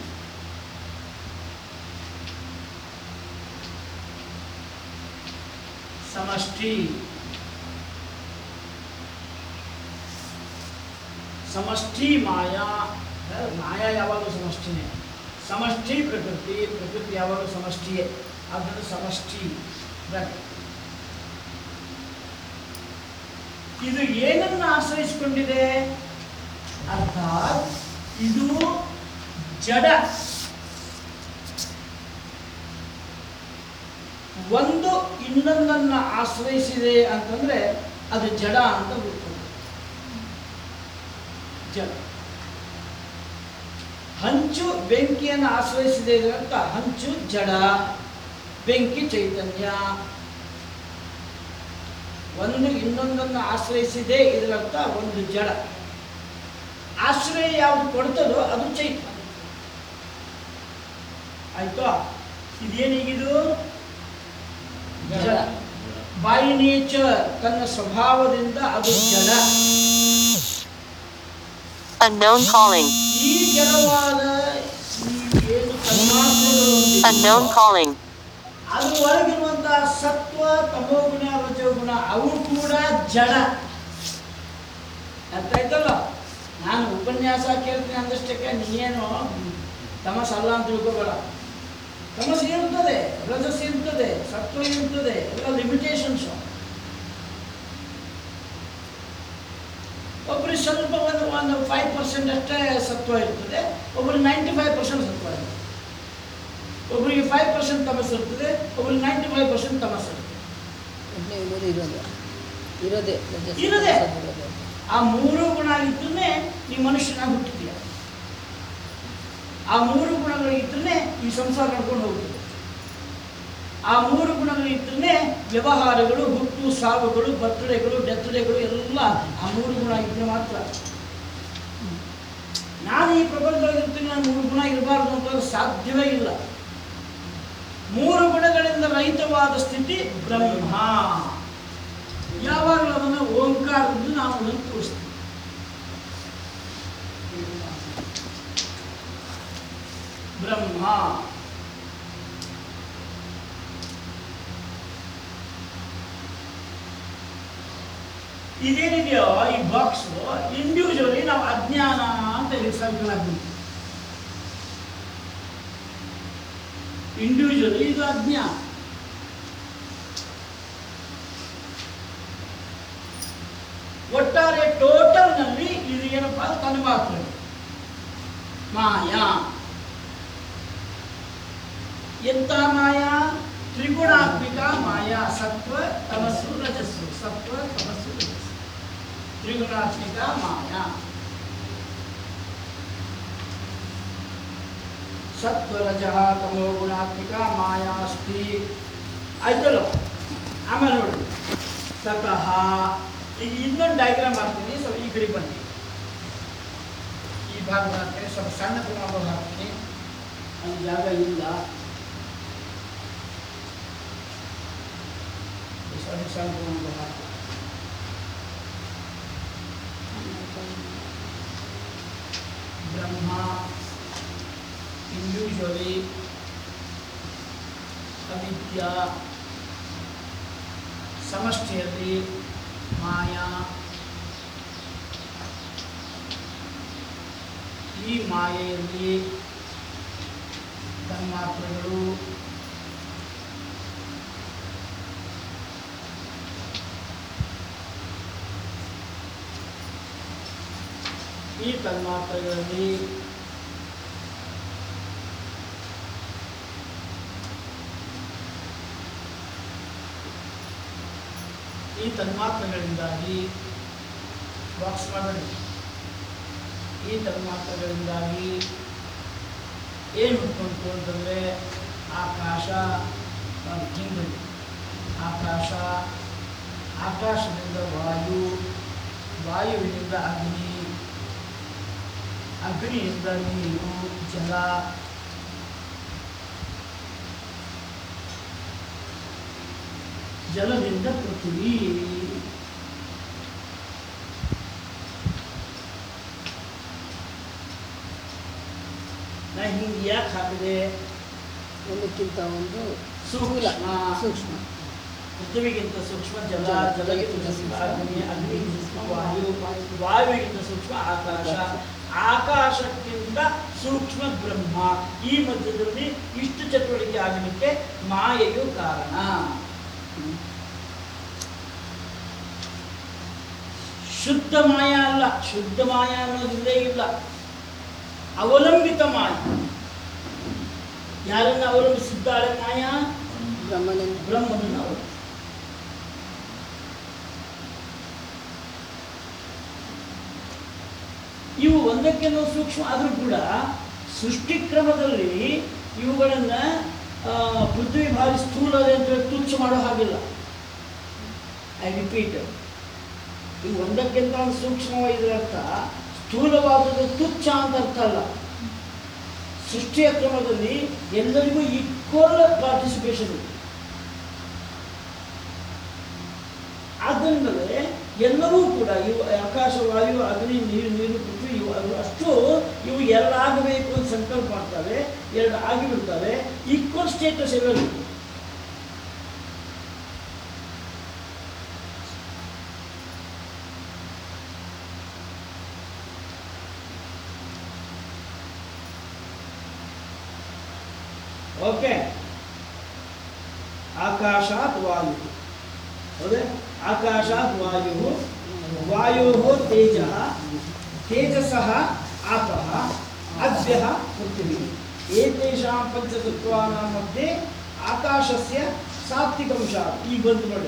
ಸಮಷ್ಟಿ ಮಾಯಾ. ಮಾಯಾ ಯಾವಾಗಲೂ ಸಮಷ್ಟಿನೇ. ಸಮಷ್ಟಿ ಪ್ರಕೃತಿ, ಪ್ರಕೃತಿ ಯಾವಾಗಲೂ ಸಮಷ್ಟಿಯೇ. ಆದ್ದರಿಂದ ಸಮಷ್ಟಿ. ಇದು ಏನನ್ನು ಆಶ್ರಯಿಸಿಕೊಂಡಿದೆ? ಅರ್ಥಾತ್ ಇದು ಜಡ. ಒಂದು ಇನ್ನೊಂದನ್ನು ಆಶ್ರಯಿಸಿದೆ ಅಂತಂದ್ರೆ ಅದು ಜಡ ಅಂತ ಗೊತ್ತು. ಜಡ. ಹಂಚು ಬೆಂಕಿಯನ್ನು ಆಶ್ರಯಿಸಿದೆ ಅಂತ ಹಂಚು ಜಡ, ಬೆಂಕಿ ಚೈತನ್ಯ. ಒಂದು ಇನ್ನೊಂದನ್ನು ಆಶ್ರಯಿಸಿದೆ ಇದರರ್ಥ ಒಂದು ಜಡ. ಆಶ್ರಯ ಯಾವುದು ಕೊಡ್ತದೋ ಅದು ಚೈತನ್ಯ. ಆಯ್ತಾ? ಇದೇನೀಗಿದು ಜಡ. ಬೈ ನೇಚರ್, ತನ್ನ ಸ್ವಭಾವದಿಂದ ಅದು ಜಡ. Unknown calling. ಈ ಜಡವಾದ ಏನು ತನ್ಮಾತ್ರಗಳು Unknown calling. ಅದರೊಳಗಿರುವಂತಹ ಸತ್ವ, ತಮೋಗುಣ, ರಜೋಗುಣ ಅವು ಕೂಡ ಜಡ. ಅರ್ಥ ಆಯ್ತಲ್ಲ? ನಾನು ಉಪನ್ಯಾಸ ಕೇಳ್ತೀನಿ ಅಂದಷ್ಟಕ್ಕೆ ನೀನೇನು ತಮಸಲ್ಲ ಅಂತ ತಿಳ್ಕೋಬೇಡ. ತಮಸ್ಸು ಇರ್ತದೆ, ರಜಸ್ ಇರ್ತದೆ, ಸತ್ವ ಇರ್ತದೆ, ಎಲ್ಲ ಲಿಮಿಟೇಷನ್ಸು. ಒಬ್ಬರಿಗೆ ಸ್ವಲ್ಪ ಒಂದು 5% ಅಷ್ಟೇ ಸತ್ವ ಇರ್ತದೆ, ಒಬ್ಬರಿಗೆ 95% ಸತ್ವ ಇರ್ತದೆ. ಒಬ್ಬರಿಗೆ 5% ತಮಸ್ಸು ಇರ್ತದೆ, ಒಬ್ಬರಿಗೆ 95% ತಮಸ್ಸು ಇರ್ತದೆ. ಒಬ್ಬನೇ ಇರೋದು ಇರೋದೇ ಇರೋದೇ. ಆ ಮೂರು ಗುಣ ಇದ್ದನ್ನೇ ನೀವು ಮನುಷ್ಯನಾಗಿ ಹುಟ್ಟಿದೀಯ. ಆ ಮೂರು ಗುಣಗಳು ಇದ್ದನ್ನೇ ಈ ಸಂಸಾರ ನಡ್ಕೊಂಡು ಹೋಗ್ತದೆ. ಆ ಮೂರು ಗುಣಗಳು ಇದ್ದನ್ನೇ ವ್ಯವಹಾರಗಳು, ಹುಟ್ಟು ಸಾವುಗಳು, ಬರ್ತ್ಡೇಗಳು, ಡೆತ್ಡೇಗಳು ಎಲ್ಲ ಆ ಮೂರು ಗುಣ ಇದ್ರೆ ಮಾತ್ರ. ನಾನು ಈ ಪ್ರಪಂಚದೊಳಗಿರ್ತೀನಿ, ನಾನು ಮೂರು ಗುಣ ಇರಬಾರ್ದು ಅಂತ ಸಾಧ್ಯವೇ ಇಲ್ಲ. ಮೂರು ಗುಣಗಳಿಂದ ರಹಿತವಾದ ಸ್ಥಿತಿ ಬ್ರಹ್ಮ. ಯಾವಾಗಲೂ ಅದನ್ನು ಓಂಕಾರದಿಂದ ನಾವು ಅದನ್ನು ತೋರಿಸ್ತೀವಿ. ಬ್ರಹ್ಮ ಇದೇನಿದೆಯೋ ಈ ಬಾಕ್ಸ್ ಇಂಡಿವಿಜುವಲಿ ನಾವು ಅಜ್ಞಾನ ಅಂತ ಹೆಸರುಗಳಾಗ್ಬಿಟ್ಟು, ಇಂಡಿವಿಜುವಲಿ ಇದು ಅಜ್ಞಾನ. ಒಟ್ಟಾರೆ ಟೋಟಲ್ನಲ್ಲಿ ಇದು ಏನಪ್ಪ ತನ್ಮಾತ್ರ ಮಾಯಾ. ಎಂತ ಮಾಯಾ? ತ್ರಿಗುಣಾತ್ಮಿಕ ಮಾಯಾ. ಸತ್ವ ತಮಸ್ಸು ರಜಸ್ಸು, ಸತ್ವ ತಮಸ್ಸು ರಜಸ್ಸು, ತ್ರಿಗುಣಾತ್ಮಿಕ ಮಾಯಾ. ಸತ್ವ ರಜಃ ತಮೋ ಗುಣಾತ್ಮಿಕ ಮಾಯಾ ಅಸ್ತಿ. ಆಯ್ತಲ್ಲ? ಆಮೇಲೆ ನೋಡಿ, ತತಃ. ಈಗ ಇನ್ನೊಂದು ಡಯಾಗ್ರಾಮ್ ಹಾಕ್ತೀನಿ, ಸ್ವಲ್ಪ ಈ ಕಡೆ ಬನ್ನಿ. ಈ ಭಾಗ ಹಾಕ್ತೀನಿ, ಸ್ವಲ್ಪ ಸಣ್ಣ ಪ್ರಮಾಣ ಹಾಕ್ತೀನಿ, ಅಲ್ಲಿ ಜಾಗ ಇಲ್ಲ. ಸಣ್ಣ ಪ್ರಮಾಣ ಹಾಕ್ತೀನಿ. ಬ್ರಹ್ಮ ಇಂಡಿವಿಜುವಲಿ ಅವಿದ್ಯಾ, ಸಮಷ್ಟಿಯಲ್ಲಿ ಮಾಯಾ. ಈ ಮಾಯೆಯಲ್ಲಿ ತನ್ಮಾತ್ರೆಗಳು, ಈ ತನ್ಮಾತ್ರೆಗಳಲ್ಲಿ ಈ ತನ್ಮಾತ್ರೆಗಳಿಂದಾಗಿ ಬಾಕ್ಸ್ ಮಾಡಿ, ಈ ತನ್ಮಾತ್ರೆಗಳಿಂದಾಗಿ ಏನು ಹುಟ್ಕೊಂತು ಅಂತಂದರೆ ಆಕಾಶ, ಹಿಂದೆ ಆಕಾಶ, ಆಕಾಶದಿಂದ ವಾಯು, ವಾಯುವಿನಿಂದ ಅಗ್ನಿ, ಅಗ್ನಿಯಿಂದ ನೀರು, ಜಲ, ಜಲದಿಂದ ಪೃಥ್ವಿ. ನಾ ಹಿಂಗೆ ಯಾಕೆ ಹಾಕಿದೆ? ಒಂದಕ್ಕಿಂತ ಒಂದು ಸೂಕ್ಷ್ಮ. ಸೂಕ್ಷ್ಮ. ಪೃಥ್ವಿಗಿಂತ ಸೂಕ್ಷ್ಮ ಜಲ, ಜಲಗಿಂತ ಸೂಕ್ಷ್ಮ ಅಗ್ನಿ, ಅಗ್ನಿಗಿಂತ ಸೂಕ್ಷ್ಮ ವಾಯು, ವಾಯುವಿಗಿಂತ ಸೂಕ್ಷ್ಮ ಆಕಾಶ, ಆಕಾಶಕ್ಕಿಂತ ಸೂಕ್ಷ್ಮ ಬ್ರಹ್ಮ. ಈ ಮಧ್ಯದಲ್ಲಿ ಇಷ್ಟು ಚಟುವಟಿಕೆ ಆಗಲಿಕ್ಕೆ ಮಾಯೆಯು ಕಾರಣ. ಶುದ್ಧ ಮಾಯ ಅಲ್ಲ, ಶುದ್ಧ ಮಾಯ ಅನ್ನೋದಿಲ್ಲೇ ಇಲ್ಲ. ಅವಲಂಬಿತ ಮಾಯ. ಯಾರನ್ನು ಅವಲಂಬಿಸಿದ್ದಾಳೆ ಮಾಯ? ಬ್ರಹ್ಮನನ್ನು. ಬ್ರಹ್ಮನನ್ನು ಅವಲಂಬಿಸಿ. ಇವು ಒಂದಕ್ಕೆನೋ ಸೂಕ್ಷ್ಮ ಆದರೂ ಕೂಡ ಸೃಷ್ಟಿ ಕ್ರಮದಲ್ಲಿ ಇವುಗಳನ್ನು ಪೃಥ್ವಿ ಭಾರಿ ಸ್ಥೂಲ ಅಂತ ತುಚ್ಛ ಮಾಡೋ ಹಾಗಿಲ್ಲ. ಐ ರಿಪೀಟ್, ಇವು ಒಂದಕ್ಕಿಂತ ಒಂದು ಸೂಕ್ಷ್ಮವಾಗಿದ್ರ ಅರ್ಥ ಸ್ಥೂಲವಾದದ್ದು ತುಚ್ಛ ಅಂತ ಅರ್ಥ ಅಲ್ಲ. ಸೃಷ್ಟಿಯ ಕ್ರಮದಲ್ಲಿ ಎಲ್ಲರಿಗೂ ಈಕ್ವಲ್ ಪಾರ್ಟಿಸಿಪೇಷನ್ ಇದೆ. ಆದ್ದರಿಂದಲೇ ಎಲ್ಲರೂ ಕೂಡ ಇವು ಆಕಾಶ, ವಾಯು, ಅಗ್ನಿ, ನೀರು, ಪೃಥ್ವಿ ಇವು ಅಷ್ಟು ಇವು ಎರಡಾಗಬೇಕು ಅಂತ ಸಂಕಲ್ಪ ಮಾಡ್ತವೆ, ಎರಡು ಆಗಿಬಿಡ್ತವೆ. ಈಕ್ವಲ್ ಸ್ಟೇಟಸ್ ಎಲ್ಲರಿಗೂ. ಓಕೆ. ಆಕಾಶಾತ್ ವಾಯು, ಹೌದೇ? ಆಕಾಶಾತ್ ವಾಯು, ವಾಯೋ ತೇಜಃ, ತೇಜಸಃ ಆಪಃ, ಅದ್ಯಃ ಪೃಥ್ವಿ. ಏತೇಷಾಂ ಪಂಚತತ್ವಾನಾಂ ಮಧ್ಯೆ ಆಕಾಶಸ್ಯ ಸಾತ್ವಿಕಂಶ. ಈಗ ಬಂತು ನೋಡಿ,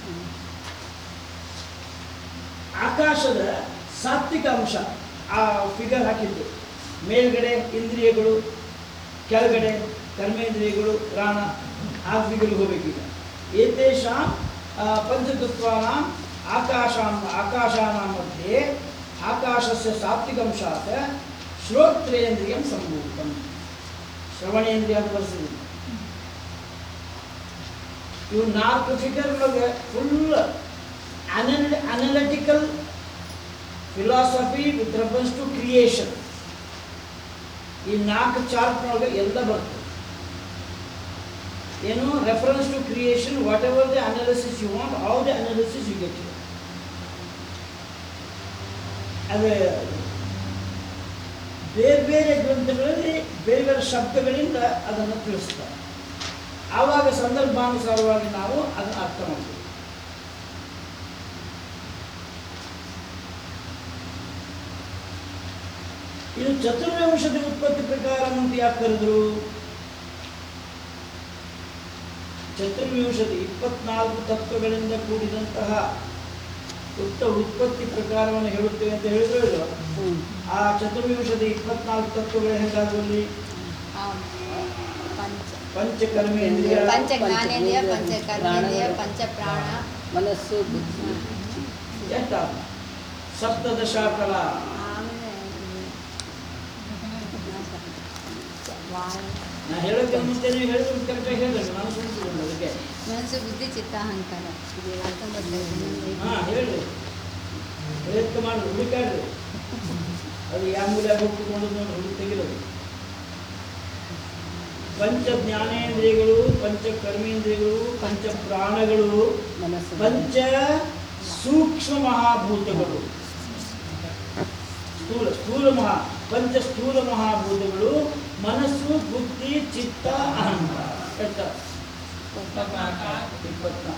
ಆಕಾಶದ ಸಾತ್ವಿಕ ಅಂಶ. ಆ ಫಿಗರ್ ಹಾಕಿದ್ದು ಮೇಲ್ಗಡೆ ಇಂದ್ರಿಯಗಳು, ಕೆಳಗಡೆ ಕರ್ಮೇಂದ್ರಿಯಗಳು, ಪ್ರಾಣ. ಆ ಫಿಗರ್ಗೆ ಹೋಗ್ಬೇಕೀಗ. ಏತೇಷಾಂ ಪಂಚತತ್ವಾನಾಂ ಆಕಾಶಾನಾಂ ಮಧ್ಯೆ ಆಕಾಶಸ್ಯ ಸಾತ್ವಿಕಂಶಾತ್ ಶ್ರೋತ್ರೇಂದ್ರಿಯಂ ಸಂಭೂತಂ. ಶ್ರವಣೇಂದ್ರಿಯ ಅಂತ ಬರ್ಸಿದ್ದೀನಿ. ಇವು 4 ಫಿಗರ್ ಒಳಗೆ full analytical philosophy with reference to creation. ಈ 4 ಚಾರ್ಟ್ನೊಳಗೆ ಎಲ್ಲ ಬರ್ತದೆ. ಏನು? Reference to creation, whatever the analysis you want, all the analysis you get. ಅದೇ ಬೇರೆ ಬೇರೆ ಗ್ರಂಥಗಳಲ್ಲಿ ಬೇರೆ ಬೇರೆ ಶಬ್ದಗಳಿಂದ ಅದನ್ನು ತಿಳಿಸ್ತಾರೆ. ಆವಾಗ ಸಂದರ್ಭಾನುಸಾರವಾಗಿ ನಾವು ಅದನ್ನು ಅರ್ಥ ಮಾಡ್ತೀವಿ. ಇದು ಚತುರ್ವಿಂಶತಿ ಉತ್ಪತ್ತಿ ಪ್ರಕಾರ ಅಂತ ಯಾಕೆ ಕರೆದ್ರು? ಚತುರ್ವಿಂಶತಿ 24 ತತ್ವಗಳಿಂದ ಕೂಡಿದಂತಹ ಉತ್ಪತ್ತಿ ಪ್ರಕಾರವನ್ನು ಹೇಳುತ್ತೇವೆ ಅಂತ ಹೇಳಿದ್ರು. ಆ ಚತುರ್ವಿಂಶತಿ 24 ತತ್ವಗಳು ಹೇಗಾದಲ್ಲಿ ಪಂಚಕರ್ಮೇಂದ್ರಿಯ, ಪಂಚ ಜ್ಞಾನೇಂದ್ರಿಯ, ಪಂಚ ಕರ್ಮೇಂದ್ರಿಯ, ಪಂಚ ಪ್ರಾಣ, ಮನಸ್ಸು, ಬುದ್ಧಿ. ಎಷ್ಟ? ಸಪ್ತದಶಾಕಲ. ನಾ ಹೇಳೋಕೆ ಮುಂಚೆ ನೀವು ಹೇಳಿದ್ರು ಕರೆಕ್ಟಾಗಿ ಹೇಳಿದ್ರು. ನಾನು ಸುಮ್ಮನೆ ಅದಕ್ಕೆ ಮನಸ್ಸು, ಬುದ್ಧಿ, ಚಿತ್ತ, ಅಹಂಕಾರ. ಹಾಂ ಹೇಳಿ, ಪ್ರಯತ್ನ ಮಾಡಿ ಹುಡುಕಾಡ್ರಿ. ಅದು ಯಾವ ಮೂಲೆ ಹೋಗ್ಕೊಂಡು ನೋಡಿ ಹುಡುಕಿ ತೆಗಿರೋದು. ಪಂಚ ಜ್ಞಾನೇಂದ್ರಿಯಗಳು, ಪಂಚ ಕರ್ಮೇಂದ್ರಿಯಗಳು, ಪಂಚ ಪ್ರಾಣಗಳು, ಮನಸ್ಸು, ಪಂಚ ಸೂಕ್ಷ್ಮ ಮಹಾಭೂತಗಳು, ಪಂಚ ಸ್ಥೂಲ ಮಹಾಭೂತಗಳು, ಮನಸ್ಸು, ಬುದ್ಧಿ, ಚಿತ್ತ, ಅಹಂಕಾರ. ಎಷ್ಟ? 24.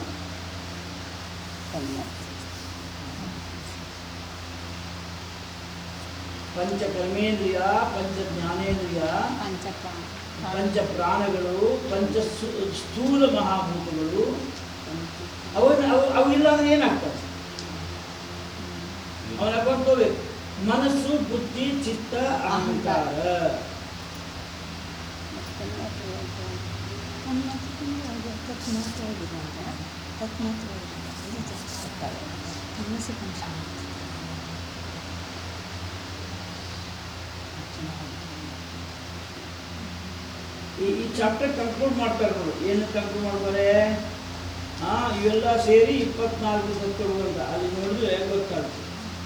ಪಂಚ ಕರ್ಮೇಂದ್ರಿಯ, ಪಂಚ ಜ್ಞಾನೇಂದ್ರಿಯ, ಪಂಚ ಪ್ರಾಣಗಳು, ಪಂಚ ಸ್ಥೂಲ ಮಹಾಭೂತಗಳು. ಅವು ಇಲ್ಲ ಅಂದ್ರೆ ಏನಾಗ್ತದೆ? ಅವನ ಕೊಟ್ಟೋಬೇಕು. ಮನಸ್ಸು, ಬುದ್ಧಿ, ಚಿತ್ತ, ಅಹಂಕಾರ. ಈ ಚಾಪ್ಟರ್ ಕನ್ಕ್ಲೂಡ್ ಮಾಡ್ತಾರೆ ನೋಡಿ. ಏನು ಕನ್ಕ್ಲೂಡ್ ಮಾಡ್ತಾರೆ? ಇವೆಲ್ಲ ಸೇರಿ 24 ತತ್ವಗಳು ಅಂತ ಅಲ್ಲಿ ನೋಡಿದ್ರೆ ಗೊತ್ತಾಗ್ತದೆ.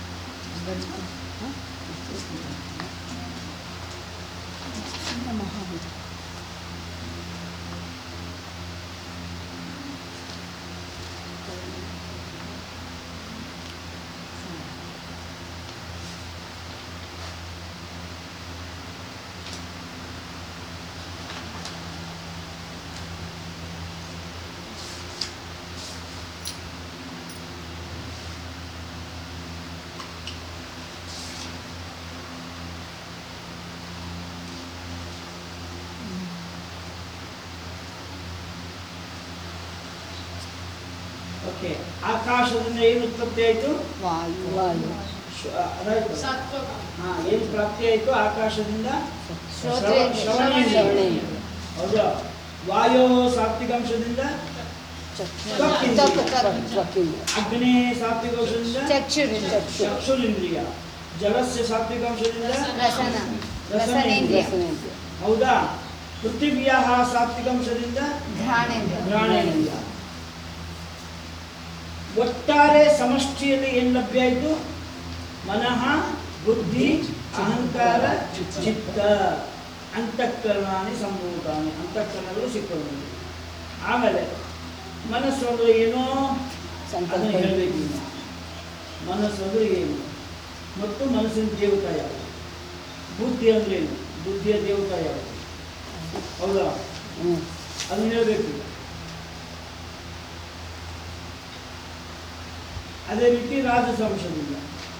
ಓಕೆ. ಆಕಾಶದಿಂದ ಏನು ಉತ್ಪತ್ತಿ ಆಯಿತು? ವಾಯು. ಅದಾಯ್ತು. ಏನು ಪ್ರಾಪ್ತಿ ಆಯಿತು ಆಕಾಶದಿಂದ? ಶ್ರವಣೇಂದ್ರಿಯ. ಹೌದಾ? ವಾಯು ಸಾತ್ವಿಕಾಂಶದಿಂದ ಅಗ್ನಿ ಸಾತ್ವಿಕಾಂಶದಿಂದ ಚಕ್ಷುರಿಂದ್ರಿಯ, ಜಲಸ್ಯ ಸಾತ್ವಿಕಾಂಶದಿಂದ ರಸನೇಂದ್ರಿಯ. ಹೌದಾ? ಪೃಥಿವ್ಯ ಸಾತ್ವಿಕಾಂಶದಿಂದ ಘ್ರಾಣೇಂದ್ರಿಯ. ಒಟ್ಟಾರೆ ಸಮಷ್ಟಿಯಲ್ಲಿ ಏನು ಲಭ್ಯ ಆಯಿತು? ಮನಃ, ಬುದ್ಧಿ, ಅಹಂಕಾರ, ಚಿತ್ತ, ಅಂತಃಕರಣಾನಿ ಸಂಭೂತಾನಿ. ಅಂತಃಕರಣಗಳು ಸಿಕ್ಕವು. ಆಮೇಲೆ ಮನಸ್ಸು ಅಂದರೆ ಏನೋ ಅದನ್ನು ಹೇಳಬೇಕು. ಮನಸ್ಸು ಅಂದರೆ ಏನು ಮತ್ತು ಮನಸ್ಸಿನ ದೇವತಾ ಯಾವುದು? ಬುದ್ಧಿ ಅಂದರೆ ಏನು? ಬುದ್ಧಿಯ ದೇವತಾ ಯಾವುದು? ಹೌದಾ? ಹ್ಞೂ ಅದನ್ನ ಹೇಳಬೇಕು. ಅದೇ ರೀತಿ ರಾಜಸಂಶದಿಂದ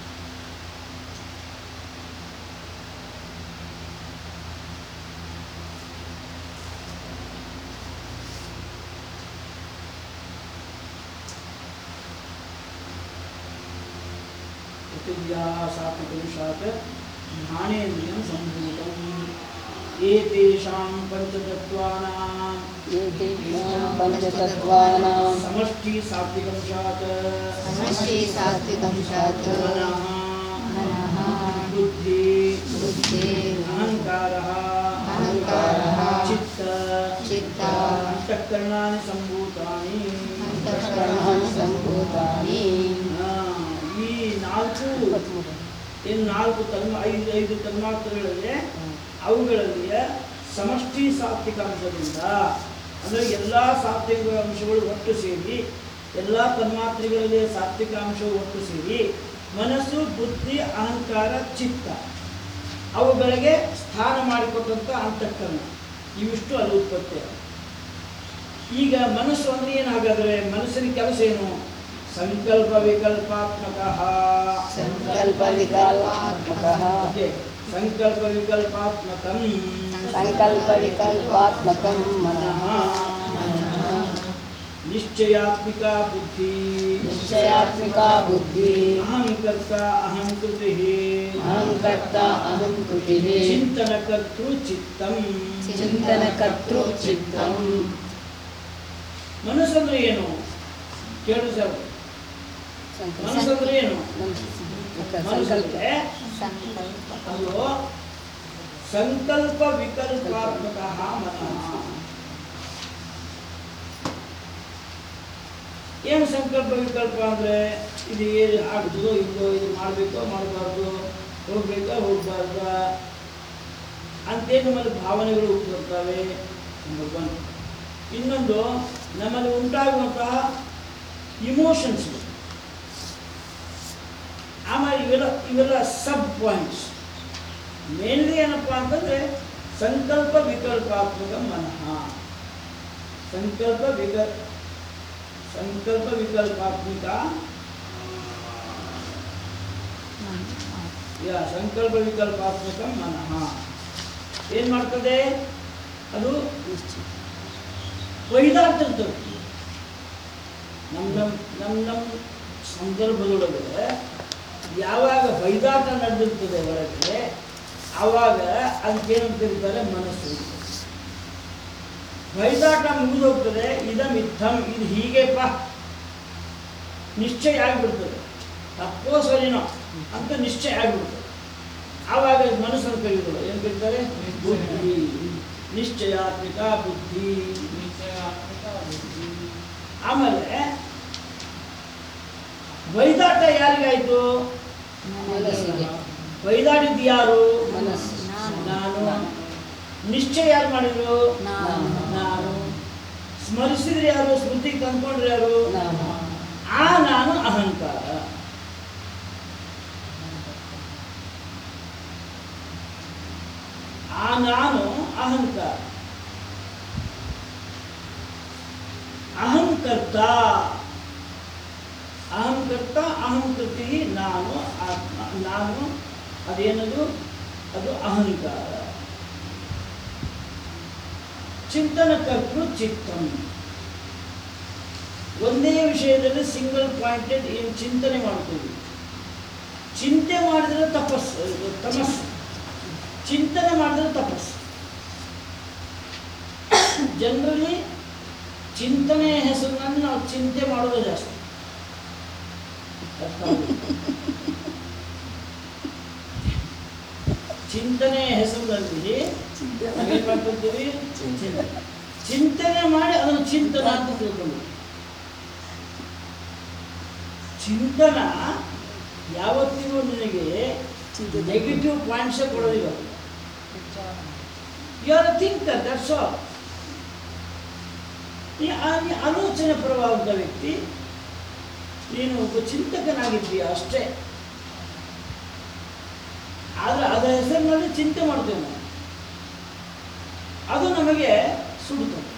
ಸಾತ್ವಿಕಂಶಾತ್ ಜ್ಞಾನೇಂದ್ರಿಯಂ ಸಂಭೂತಂ ಏತೇಷಾಂ ಪಂಚತತ್ವಾನಾಂ ಪಂಚತತ್ವಾನಾಂ ಸಮಷ್ಟಿ ಸಾತ್ವಿಕಂಶಾತ್ ಸಮಷ್ಟಿ ಸಾತ್ವಿಕಂಶಾತ್ ಮನಃ ಮನಃ ಬುದ್ಧಿ ಬುದ್ಧಿ ಅಹಂಕಾರಃ ಅಹಂಕಾರಃ ಚಿತ್ತ ಚಿತ್ತ ಅಂತಃಕರಣಾನಿ ಸಂಭೂತಾನಿ. ಅಂತಃಕರಣಾನಿ ಸಂಭೂತಾನಿ. ಈ ನಾಲ್ಕು ಐದು ತನ್ಮಾತ್ರಗಳಿವೆ. ಅವುಗಳಲ್ಲಿ ಸಮಷ್ಟಿ ಸಾತ್ವಿಕ ಅಂಶದಿಂದ ಅಂದರೆ ಎಲ್ಲ ಸಾತ್ವಿಕ ಅಂಶಗಳು ಒಟ್ಟು ಸೇರಿ, ಎಲ್ಲ ತನ್ಮಾತ್ರೆಗಳಲ್ಲಿ ಸಾತ್ವಿಕ ಅಂಶವು ಒಟ್ಟು ಸೇರಿ ಮನಸ್ಸು, ಬುದ್ಧಿ, ಅಹಂಕಾರ, ಚಿತ್ತ ಅವುಗಳಿಗೆ ಸ್ಥಾನ ಮಾಡಿಕೊಟ್ಟಂಥ ಅಂತಃಕರಣ ಇವಿಷ್ಟು ಅಲ್ಲಿ ಉತ್ಪತ್ತಿ. ಈಗ ಮನಸ್ಸು ಅಂದರೆ ಏನಾಗಾದರೆ ಮನಸ್ಸಿನ ಕೆಲಸ ಏನು? ಸಂಕಲ್ಪ ವಿಕಲ್ಪಾತ್ಮಕ. ಸಂಕಲ್ಪ ವಿಕಲ್ಪಾತ್ಮಕಃ. ಸಂಕಲ್ಪ ವಿಕಲ್ಪಾತ್ಮಕಂ. ಸಂಕಲ್ಪ ವಿಕಲ್ಪಾತ್ಮಕಂ ಮನಃ. ನಿಶ್ಚಯಾತ್ಮಿಕ ಬುದ್ಧಿ. ನಿಶ್ಚಯಾತ್ಮಿಕ ಬುದ್ಧಿ. ಅಹಂಕರ್ತ ಅಹಂ ಕೃತಿ. ಅಹಂಕರ್ತ ಅಹಂ ಕೃತಿ. ಚಿಂತನಕರ್ತೃ ಚಿತ್ತಂ. ಚಿಂತನಕರ್ತೃ ಚಿತ್ತಂ. ಮನಸ್ಸಂದ್ರೆ ಏನು ಕೇಳು ಸರ್. ಮನಸ್ಸಂದ್ರೆ ಏನು? ಮನಸ್ಸಂದ್ರೆ ಸಂಕಲ್ಪ ಅದು ಸಂಕಲ್ಪ ವಿಕಲ್ಪಾತ್ಮಕ ಮನಃ. ಏನು ಸಂಕಲ್ಪ ವಿಕಲ್ಪ ಅಂದರೆ ಇದು ಏನು ಆಗ್ತದೋ ಇಲ್ಲೋ, ಇದು ಮಾಡಬೇಕೋ ಮಾಡಬಾರ್ದು, ಹೋಗ್ಬೇಕಾ ಹೋಗಬಾರ್ದ ಅಂತೇನು ನಮ್ಮಲ್ಲಿ ಭಾವನೆಗಳು ಹುಟ್ಟುತ್ತವೆ. ಇನ್ನೊಂದು ನಮ್ಮಲ್ಲಿ ಉಂಟಾಗುವಂತಹ ಇಮೋಷನ್ಸ್. ಆಮೇಲೆ ಇವೆಲ್ಲ ಸಬ್ ಪಾಯಿಂಟ್ಸ್. ಮೇನ್ಲಿ ಏನಪ್ಪ ಅಂತಂದರೆ ಸಂಕಲ್ಪ ವಿಕಲ್ಪಾತ್ಮಕ ಮನಃ. ಸಂಕಲ್ಪ ವಿಕಲ್ಪಾತ್ಮಿಕ ಸಂಕಲ್ಪ ವಿಕಲ್ಪಾತ್ಮಕ ಮನಃ ಏನು ಮಾಡ್ತದೆ? ಅದು ವೈದಾರ್ಥ ಇರ್ತದೆ. ನಮ್ಮ ಸಂದರ್ಭದೊಳಗೆ ಯಾವಾಗ ವೈದಾಟ ನಡೆದಿರ್ತದೆ ಒಳಗೆ, ಆವಾಗ ಅದಕ್ಕೇನು ಕರೀತಾರೆ? ಮನಸ್ಸು. ವೈದಾಟ ಮುಗಿದು ಹೋಗ್ತದೆ. ಇದಮಿತ್ತಂ, ಇದು ಹೀಗೆಪ್ಪ ನಿಶ್ಚಯ ಆಗಿಬಿಡ್ತದೆ. ತಪ್ಪೋ ಸರಿನೋ ಅಂತ ನಿಶ್ಚಯ ಆಗಿಬಿಡ್ತದೆ. ಆವಾಗ ಮನಸ್ಸನ್ನು ಕರೀತಾರೆ. ಏನು ಕರೀತಾರೆ? ಬುದ್ಧಿ. ನಿಶ್ಚಯಾತ್ಮಿಕ ಬುದ್ಧಿ. ಆಮೇಲೆ ವೈದಾಟ ಯಾರಿಗಾಯ್ತು? ಮನಸ್ಸಿಗೆ. ವೈದಾಡಿದ್ದು ಯಾರು? ಮನಸ್ಸು. ನಾನು. ನಿಶ್ಚಯ ಯಾರು ಮಾಡಿದ್ರು? ನಾನು. ಸ್ಮರಿಸಿದ್ರೆ ಯಾರು? ಸ್ಮೃತಿಗೆ ತಂದ್ಕೊಂಡ್ರೆ ಯಾರು? ಆ ನಾನು ಅಹಂಕಾರ. ಆ ನಾನು ಅಹಂಕಾರ. ಅಹಂಕರ್ತ ಅಹಂಕೃತಿ. ನಾನು ಆತ್ಮ. ನಾನು ಅದೇನದು? ಅದು ಅಹಂಕಾರ. ಚಿಂತನಕರ್ತೃ ಚಿತ್ತಂ. ಒಂದೇ ವಿಷಯದಲ್ಲಿ ಸಿಂಗಲ್ ಪಾಯಿಂಟೆಡ್ ಏನು ಚಿಂತನೆ ಮಾಡ್ತೀವಿ. ಚಿಂತೆ ಮಾಡಿದ್ರೆ ತಪಸ್ಸು. ಚಿಂತನೆ ಮಾಡಿದ್ರೆ ತಪಸ್ಸು. ಜನರಲಿ ಚಿಂತನೆಯ ಹೆಸರಿನಲ್ಲಿ ನಾವು ಚಿಂತೆ ಮಾಡೋದು ಜಾಸ್ತಿ. ಚಿಂತನೆಯ ಹೆಸರಿನಲ್ಲಿ ನಾವೇನು ಮಾಡ್ಕೊಳ್ತೀವಿ? ಚಿಂತನೆ ಮಾಡಿ ಅದನ್ನು ಚಿಂತನ ಅಂತ ತಿಳ್ಕೊಂಡು. ಚಿಂತನ ಯಾವತ್ತಿಗೂ ನಿನಗೆ ನೆಗೆಟಿವ್ ಪಾಯಿಂಟ್ಸೇ ಕೊಡೋದಿಲ್ಲ. You are a thinker, that's all. ಈ ಆಲೋಚನೆ ಪರವಾದ ವ್ಯಕ್ತಿ, ನೀನು ಒಬ್ಬ ಚಿಂತಕನಾಗಿದ್ದೀಯ ಅಷ್ಟೇ. ಆದರೆ ಅದರ ಹೆಸರಿನಲ್ಲಿ ಚಿಂತೆ ಮಾಡ್ತೇವೆ ನಾವು. ಅದು ನಮಗೆ ಸುಡುತ್ತದೆ.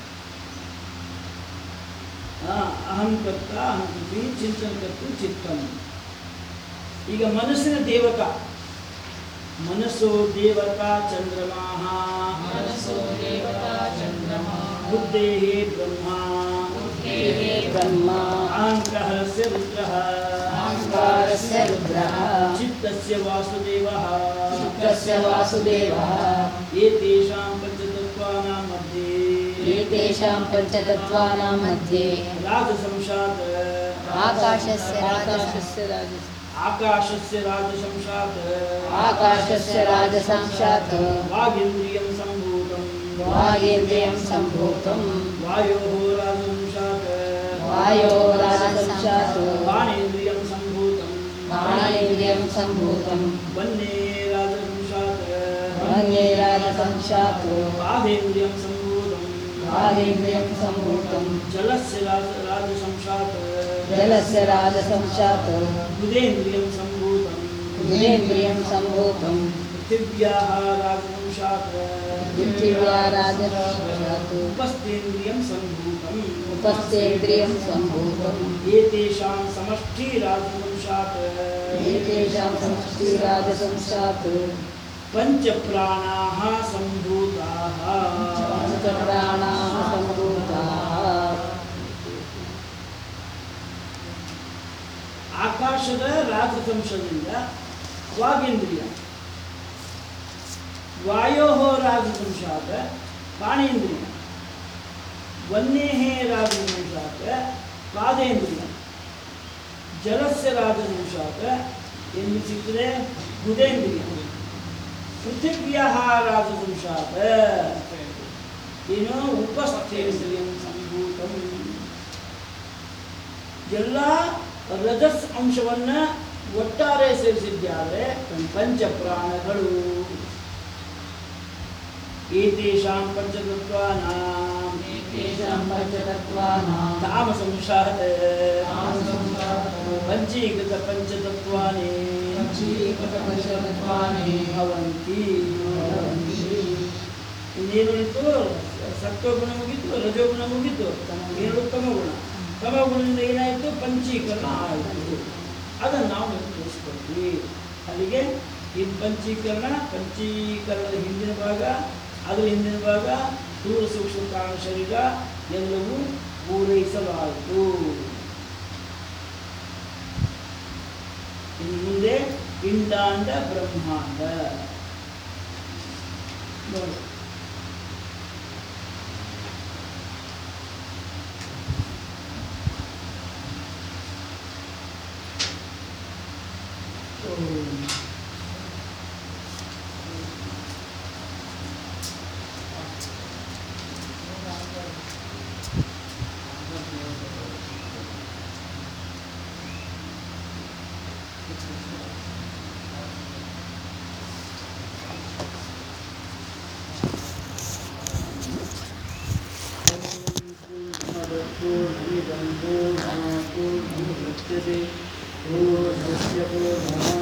ಅಹಂ ಕರ್ತ ಅಹಂ ಕೃತಿ ಚಿಂತನ ಕರ್ತು ಚಿತ್ತಂ. ಈಗ ಮನಸ್ಸಿನ ದೇವಕ, ಮನಸ್ಸೋ ದೇವಕ ಚಂದ್ರಮಾಃ, ಮನಸ್ಸೋ ದೇವತಾ ಚಂದ್ರಮಾ, ಬುದ್ಧೇಃ ಬ್ರಹ್ಮ, ಬುದ್ಧೇಃ ಬ್ರಹ್ಮ, ಅಹಂಕಾರಸ್ಯ ರುದ್ರಃ, ಅಹಂಕಾರಸ್ಯ ರುದ್ರಃ, ಚಿತ್ತಸ್ಯ ವಾಸುದೇವಃ, ಚಿತ್ತಸ್ಯ ವಾಸುದೇವಃ. ಏತೇಷಾಂ ಪಂಚತತ್ವಾನಾಂ ಮಧ್ಯೆ, ಏತೇಷಾಂ ಪಂಚತತ್ವಾನಾಂ ಮಧ್ಯೆ ರಾಜಸಂಶಾತ್, ಆಕಾಶಸ್ಯ ಆಕಾಶಸ್ಯ ರಾಜ- ಆಕಾಶಸ್ಯ ರಾಜಸಂಶಾತ್, ಆಕಾಶಸ್ಯ ರಾಜಸಂಶಾತ್, ವಾಗೇಂದ್ರಿಯಂ ಸಂಭೂತಂ, ವಾಗೇಂದ್ರಿಯಂ ಸಂಭೂತಂ, ವಾಯೋಃ ರಾಜಸಂಶಾತ್, ವಾಯೋ ರಾಜಸಂಶಾತ್, ಪ್ರಾಣೇಂದ್ರಿಯಂ ಸಂಭೂತಂ, ಪ್ರಾಣೇಂದ್ರಿಯಂ ಸಂಭೂತಂ, ವನ್ಯೇ ರಾಜಸಂಶಾತ್, ವನ್ಯೇ ರಾಜಸಂಶಾತ್, ಪಾದೇಂದ್ರಿಯಂ ಸಂಭೂತಂ, ಪಾದೇಂದ್ರಿಯಂ ಸಂಭೂತಂ, ಜಲಸ್ಯ ರಾಜಸಂಶಾತ್, ಜಲಸ್ಯ ರಾಜಸಂಶಾತ್, ಬುಧೇಂದ್ರಿಯಂ ಸಂಭೂತಂ, ಬುಧೇಂದ್ರಿಯಂ ಸಂಭೂತಂ, ಪೃಥಿವ್ಯಾಃ ರಾಜಸಂಶಾತ್, ಪೃಥಿವ್ಯಾ ರಾಜಸಂಶಾತ್, ಉಪಸ್ಥೇಂದ್ರಿಯಂ ಸಂಭೂತಂ, ಉಪಸ್ಥೇಂದ್ರಿಯಂ ಸಂಭೂತಂ, ಏತೇಷಾಂ ಸಮಷ್ಟಿ ರಾಜಸಂಶಾತ್, ಏತೇಷಾಂ ಸಮಷ್ಟಿ ರಾಜಸಂಶಾತ್, ಪಂಚಪ್ರಾಣಾಃ ಸಂಭೂತಾಃ, ಪಂಚಪ್ರಾಣಾಃ ಸಂಭೂತಾಃ. ಆಕಾಶದ ರಾಜಸಂಶದಿಂದ ವಾಗೇಂದ್ರಿಯ, ವಾಯೋಃ ರಾಜಸಂಶಾತ್ ಪ್ರಾಣೇಂದ್ರಿಯ, ವನ್ಯೇಃ ರಾಜಸಂಶಾತ್ ಪಾದೇಂದ್ರಿಯ, ಜಲಸ್ಯ ರಾಜಸಂಶಾತ್ ಎಲ್ಲಿ ಸಿಗ್ತದೆ ಬುಧೇಂದ್ರಿಯ, ಪೃಥಿವ್ಯಾಃ ರಾಜಸಂಶಾತ್ ಏನು ಉಪಸ್ಥೇಂದ್ರಿಯಂ ಸಂಭೂತಂ. ಎಲ್ಲ ರಜಸ್ ಅಂಶವನ್ನ ಒಟ್ಟಾರೆ ಸೇರಿಸಿದ್ದಾದ್ರೆ ಪಂಚಪ್ರಾಣಗಳು. ಏತೇಷಾಂ ಪಂಚತತ್ವಾನಾಂ, ಏತೇಷಾಂ ಪಂಚತತ್ವಾನಾಂ, ತಾಮಸಂಶಾತ್, ತಾಮಸಂಶಾತ್, ಪಂಚೀಕೃತ ಪಂಚತತ್ವಾನಿ ಪಂಚೀಕೃತ ಪಂಚತತ್ವಾನಿ ಭವಂತಿ. ಭವಂತಿ. ಇನ್ನೇನಿತ್ತು? ಸತ್ವಗುಣ ಮುಗಿತು, ರಜೋಗುಣ ಮುಗಿತು, ಎರಡು ತಮಗುಣ. ತಮಗುಣದಿಂದ ಏನಾಯಿತು? ಪಂಚೀಕರಣ ಆಯಿತು. ಅದನ್ನು ನಾವು ತೋರಿಸ್ಕೊಡ್ತೀವಿ. ಅಲ್ಲಿಗೆ ಇದು ಪಂಚೀಕರಣದ ಹಿಂದಿನ ಭಾಗ, ಅದರ ಹಿಂದಿನ ಭಾಗ ಸ್ಥೂಲ ಸೂಕ್ಷ್ಮ ಕಾರಣ ಶರೀರ ಎಲ್ಲವೂ ಪೂರೈಸಲಾಯಿತು. ಇನ್ನು ಮುಂದೆ ಪಿಂಡಾಂಡ ಬ್ರಹ್ಮಾಂಡ ನೋಡಿ. पूर्णमिदं पूर्णात् पूर्णमुदच्यते पूर्णस्य पूर्णमादाय